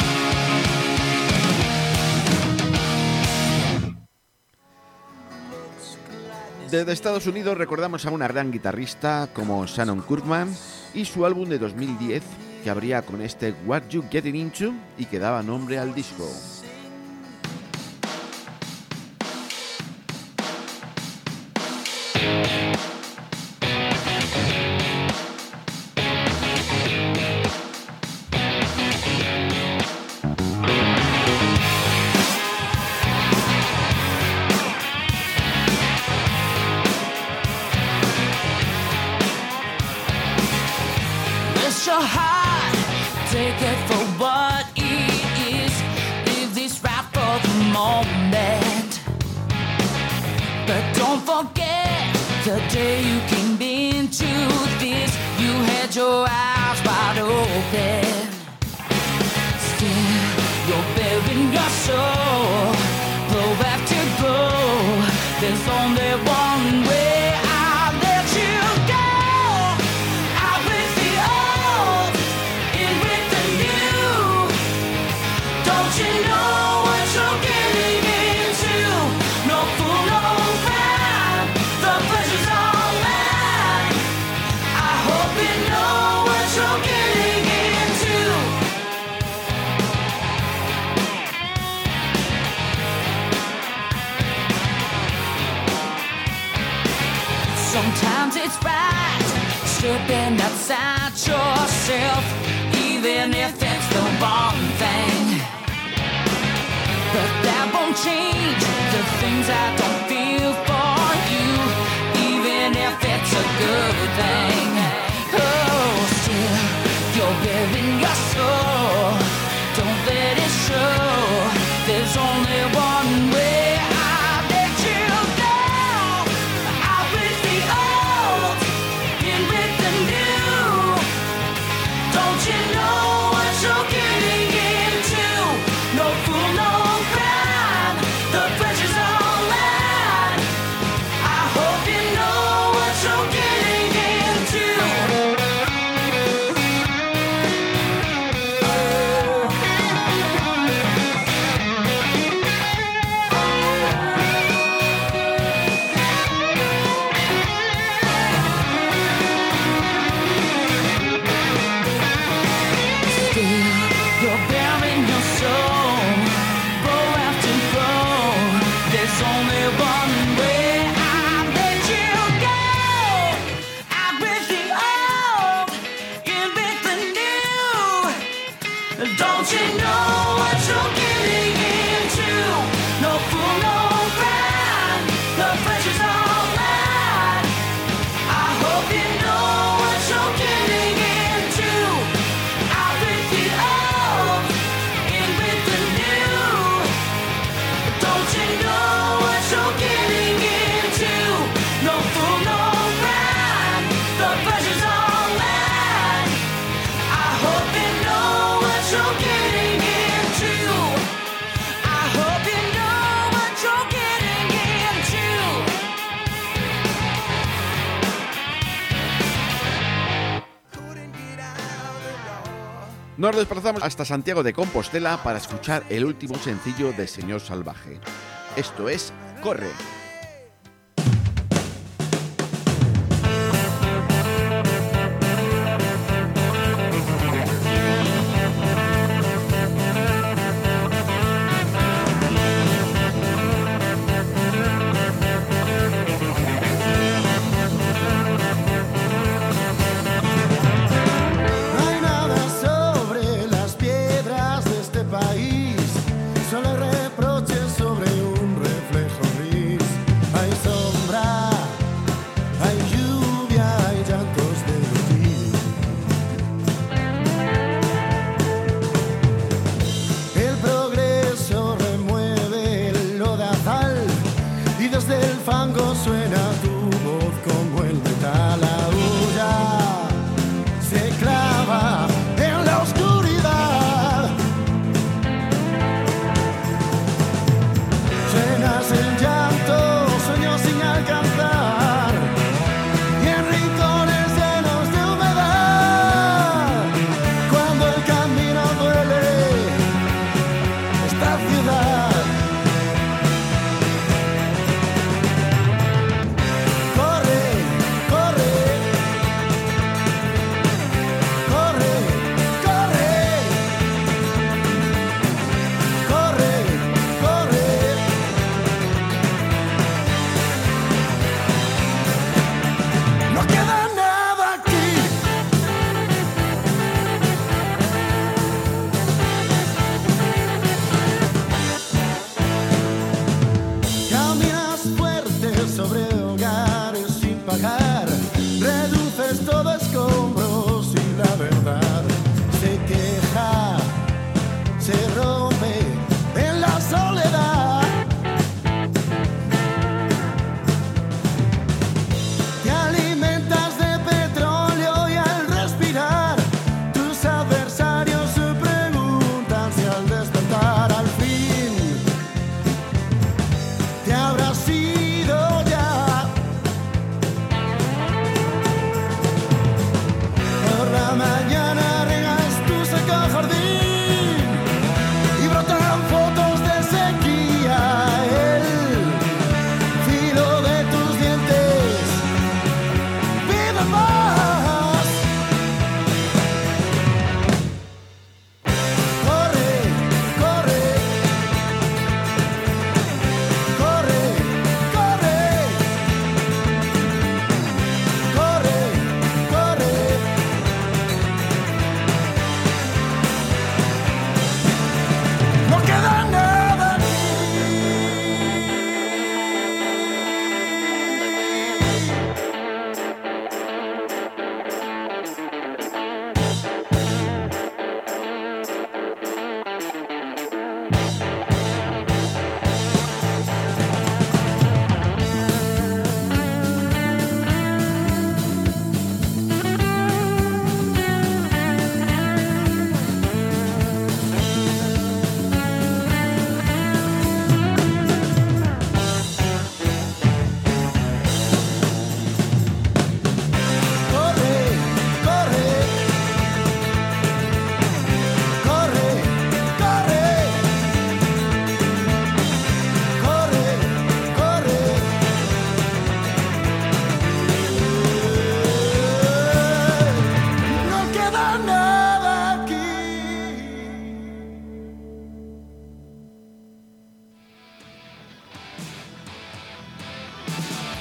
Desde Estados Unidos recordamos a una gran guitarrista como Shannon Kirkman y su álbum de dos mil diez que abría con este What You Getting Into y que daba nombre al disco. Rest your heart, take it for what it is. Live this right for the moment. But don't forget the day you came into this. You had your eyes wide open. Still, you're bearing your soul. Blow after blow, there's only one way. I'll let you go. Out with the old, in with the new. Don't you know what you're getting into? No fool, no crime. The pleasure's all mine. I hope you know what you're getting into. Sometimes it's right, stepping outside yourself, even if it's the wrong thing. But that won't change the things I don't feel for you, even if it's a good your soul. Don't let it show. There's only one way. I let you go. Out with the old, in with the new. Don't you know what you're getting into? No fool, no crime. The pressure's online. I hope you know what you're getting into. You're bearing your soul, bereft and thrown. There's only one way. I let you go. Out with the old, in with the new. Don't you know what you're getting into? No fool, no crime. The pressure's online. I hope you know what you're getting into. Out with the old, in with the new. Don't you know what you're getting into? No fool, no crime. The pressure's online. I hope you know what you're getting into. I hope you know what you're getting into. Nos desplazamos hasta Santiago de Compostela para escuchar el último sencillo de Señor Salvaje. Esto es Corre. No hay nada sobre las piedras de este país, solo hay reproches sobre un reflejo gris.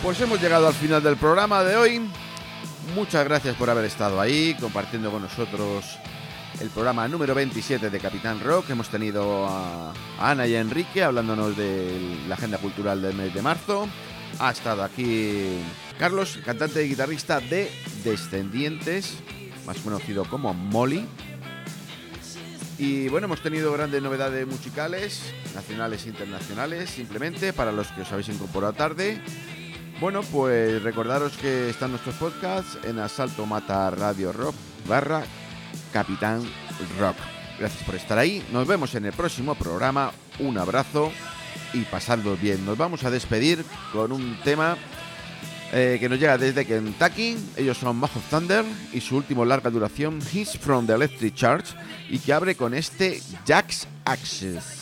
Pues hemos llegado al final del programa de hoy. Muchas gracias por haber estado ahí, compartiendo con nosotros el programa número veintisiete de Capitán Rock. Hemos tenido a Ana y a Enrique hablándonos de la agenda cultural del mes de marzo. Ha estado aquí Carlos, cantante y guitarrista de Descendientes, más conocido como Molly. Y bueno, hemos tenido grandes novedades musicales, nacionales e internacionales, simplemente para los que os habéis incorporado tarde. Bueno, pues recordaros que están nuestros podcasts en Asalto Mata Radio Rock barra Capitán Rock. Gracias por estar ahí. Nos vemos en el próximo programa. Un abrazo y pasadlo bien. Nos vamos a despedir con un tema eh, que nos llega desde Kentucky. Ellos son Mouth of Thunder y su último larga duración, Hits from the Electric Church, y que abre con este Jack's Axis.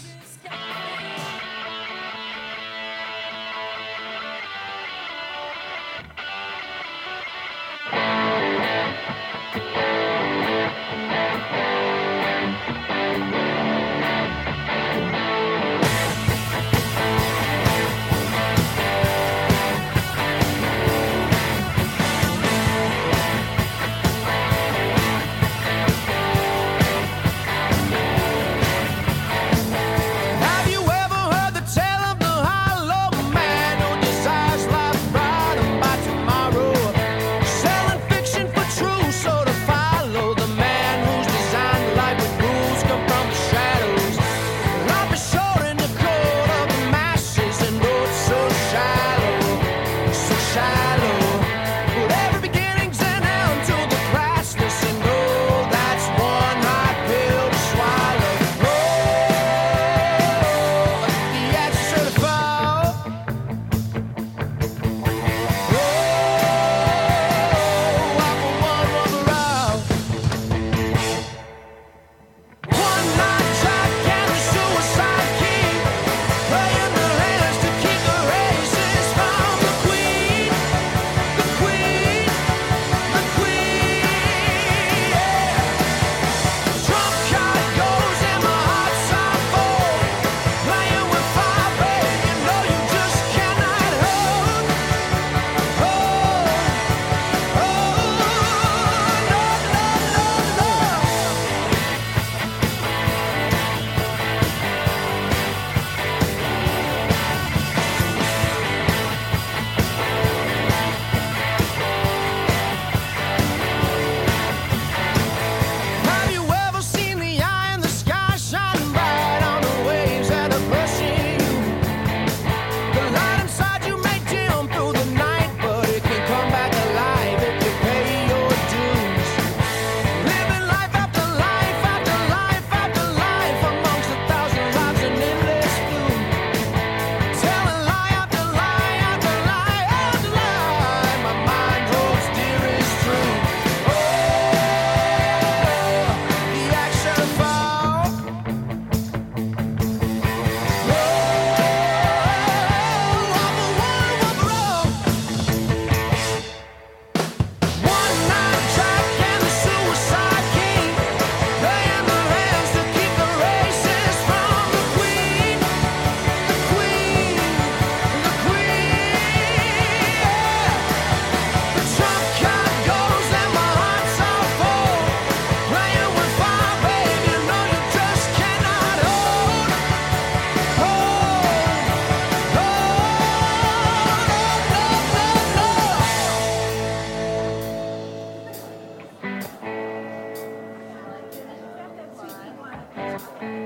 Bye.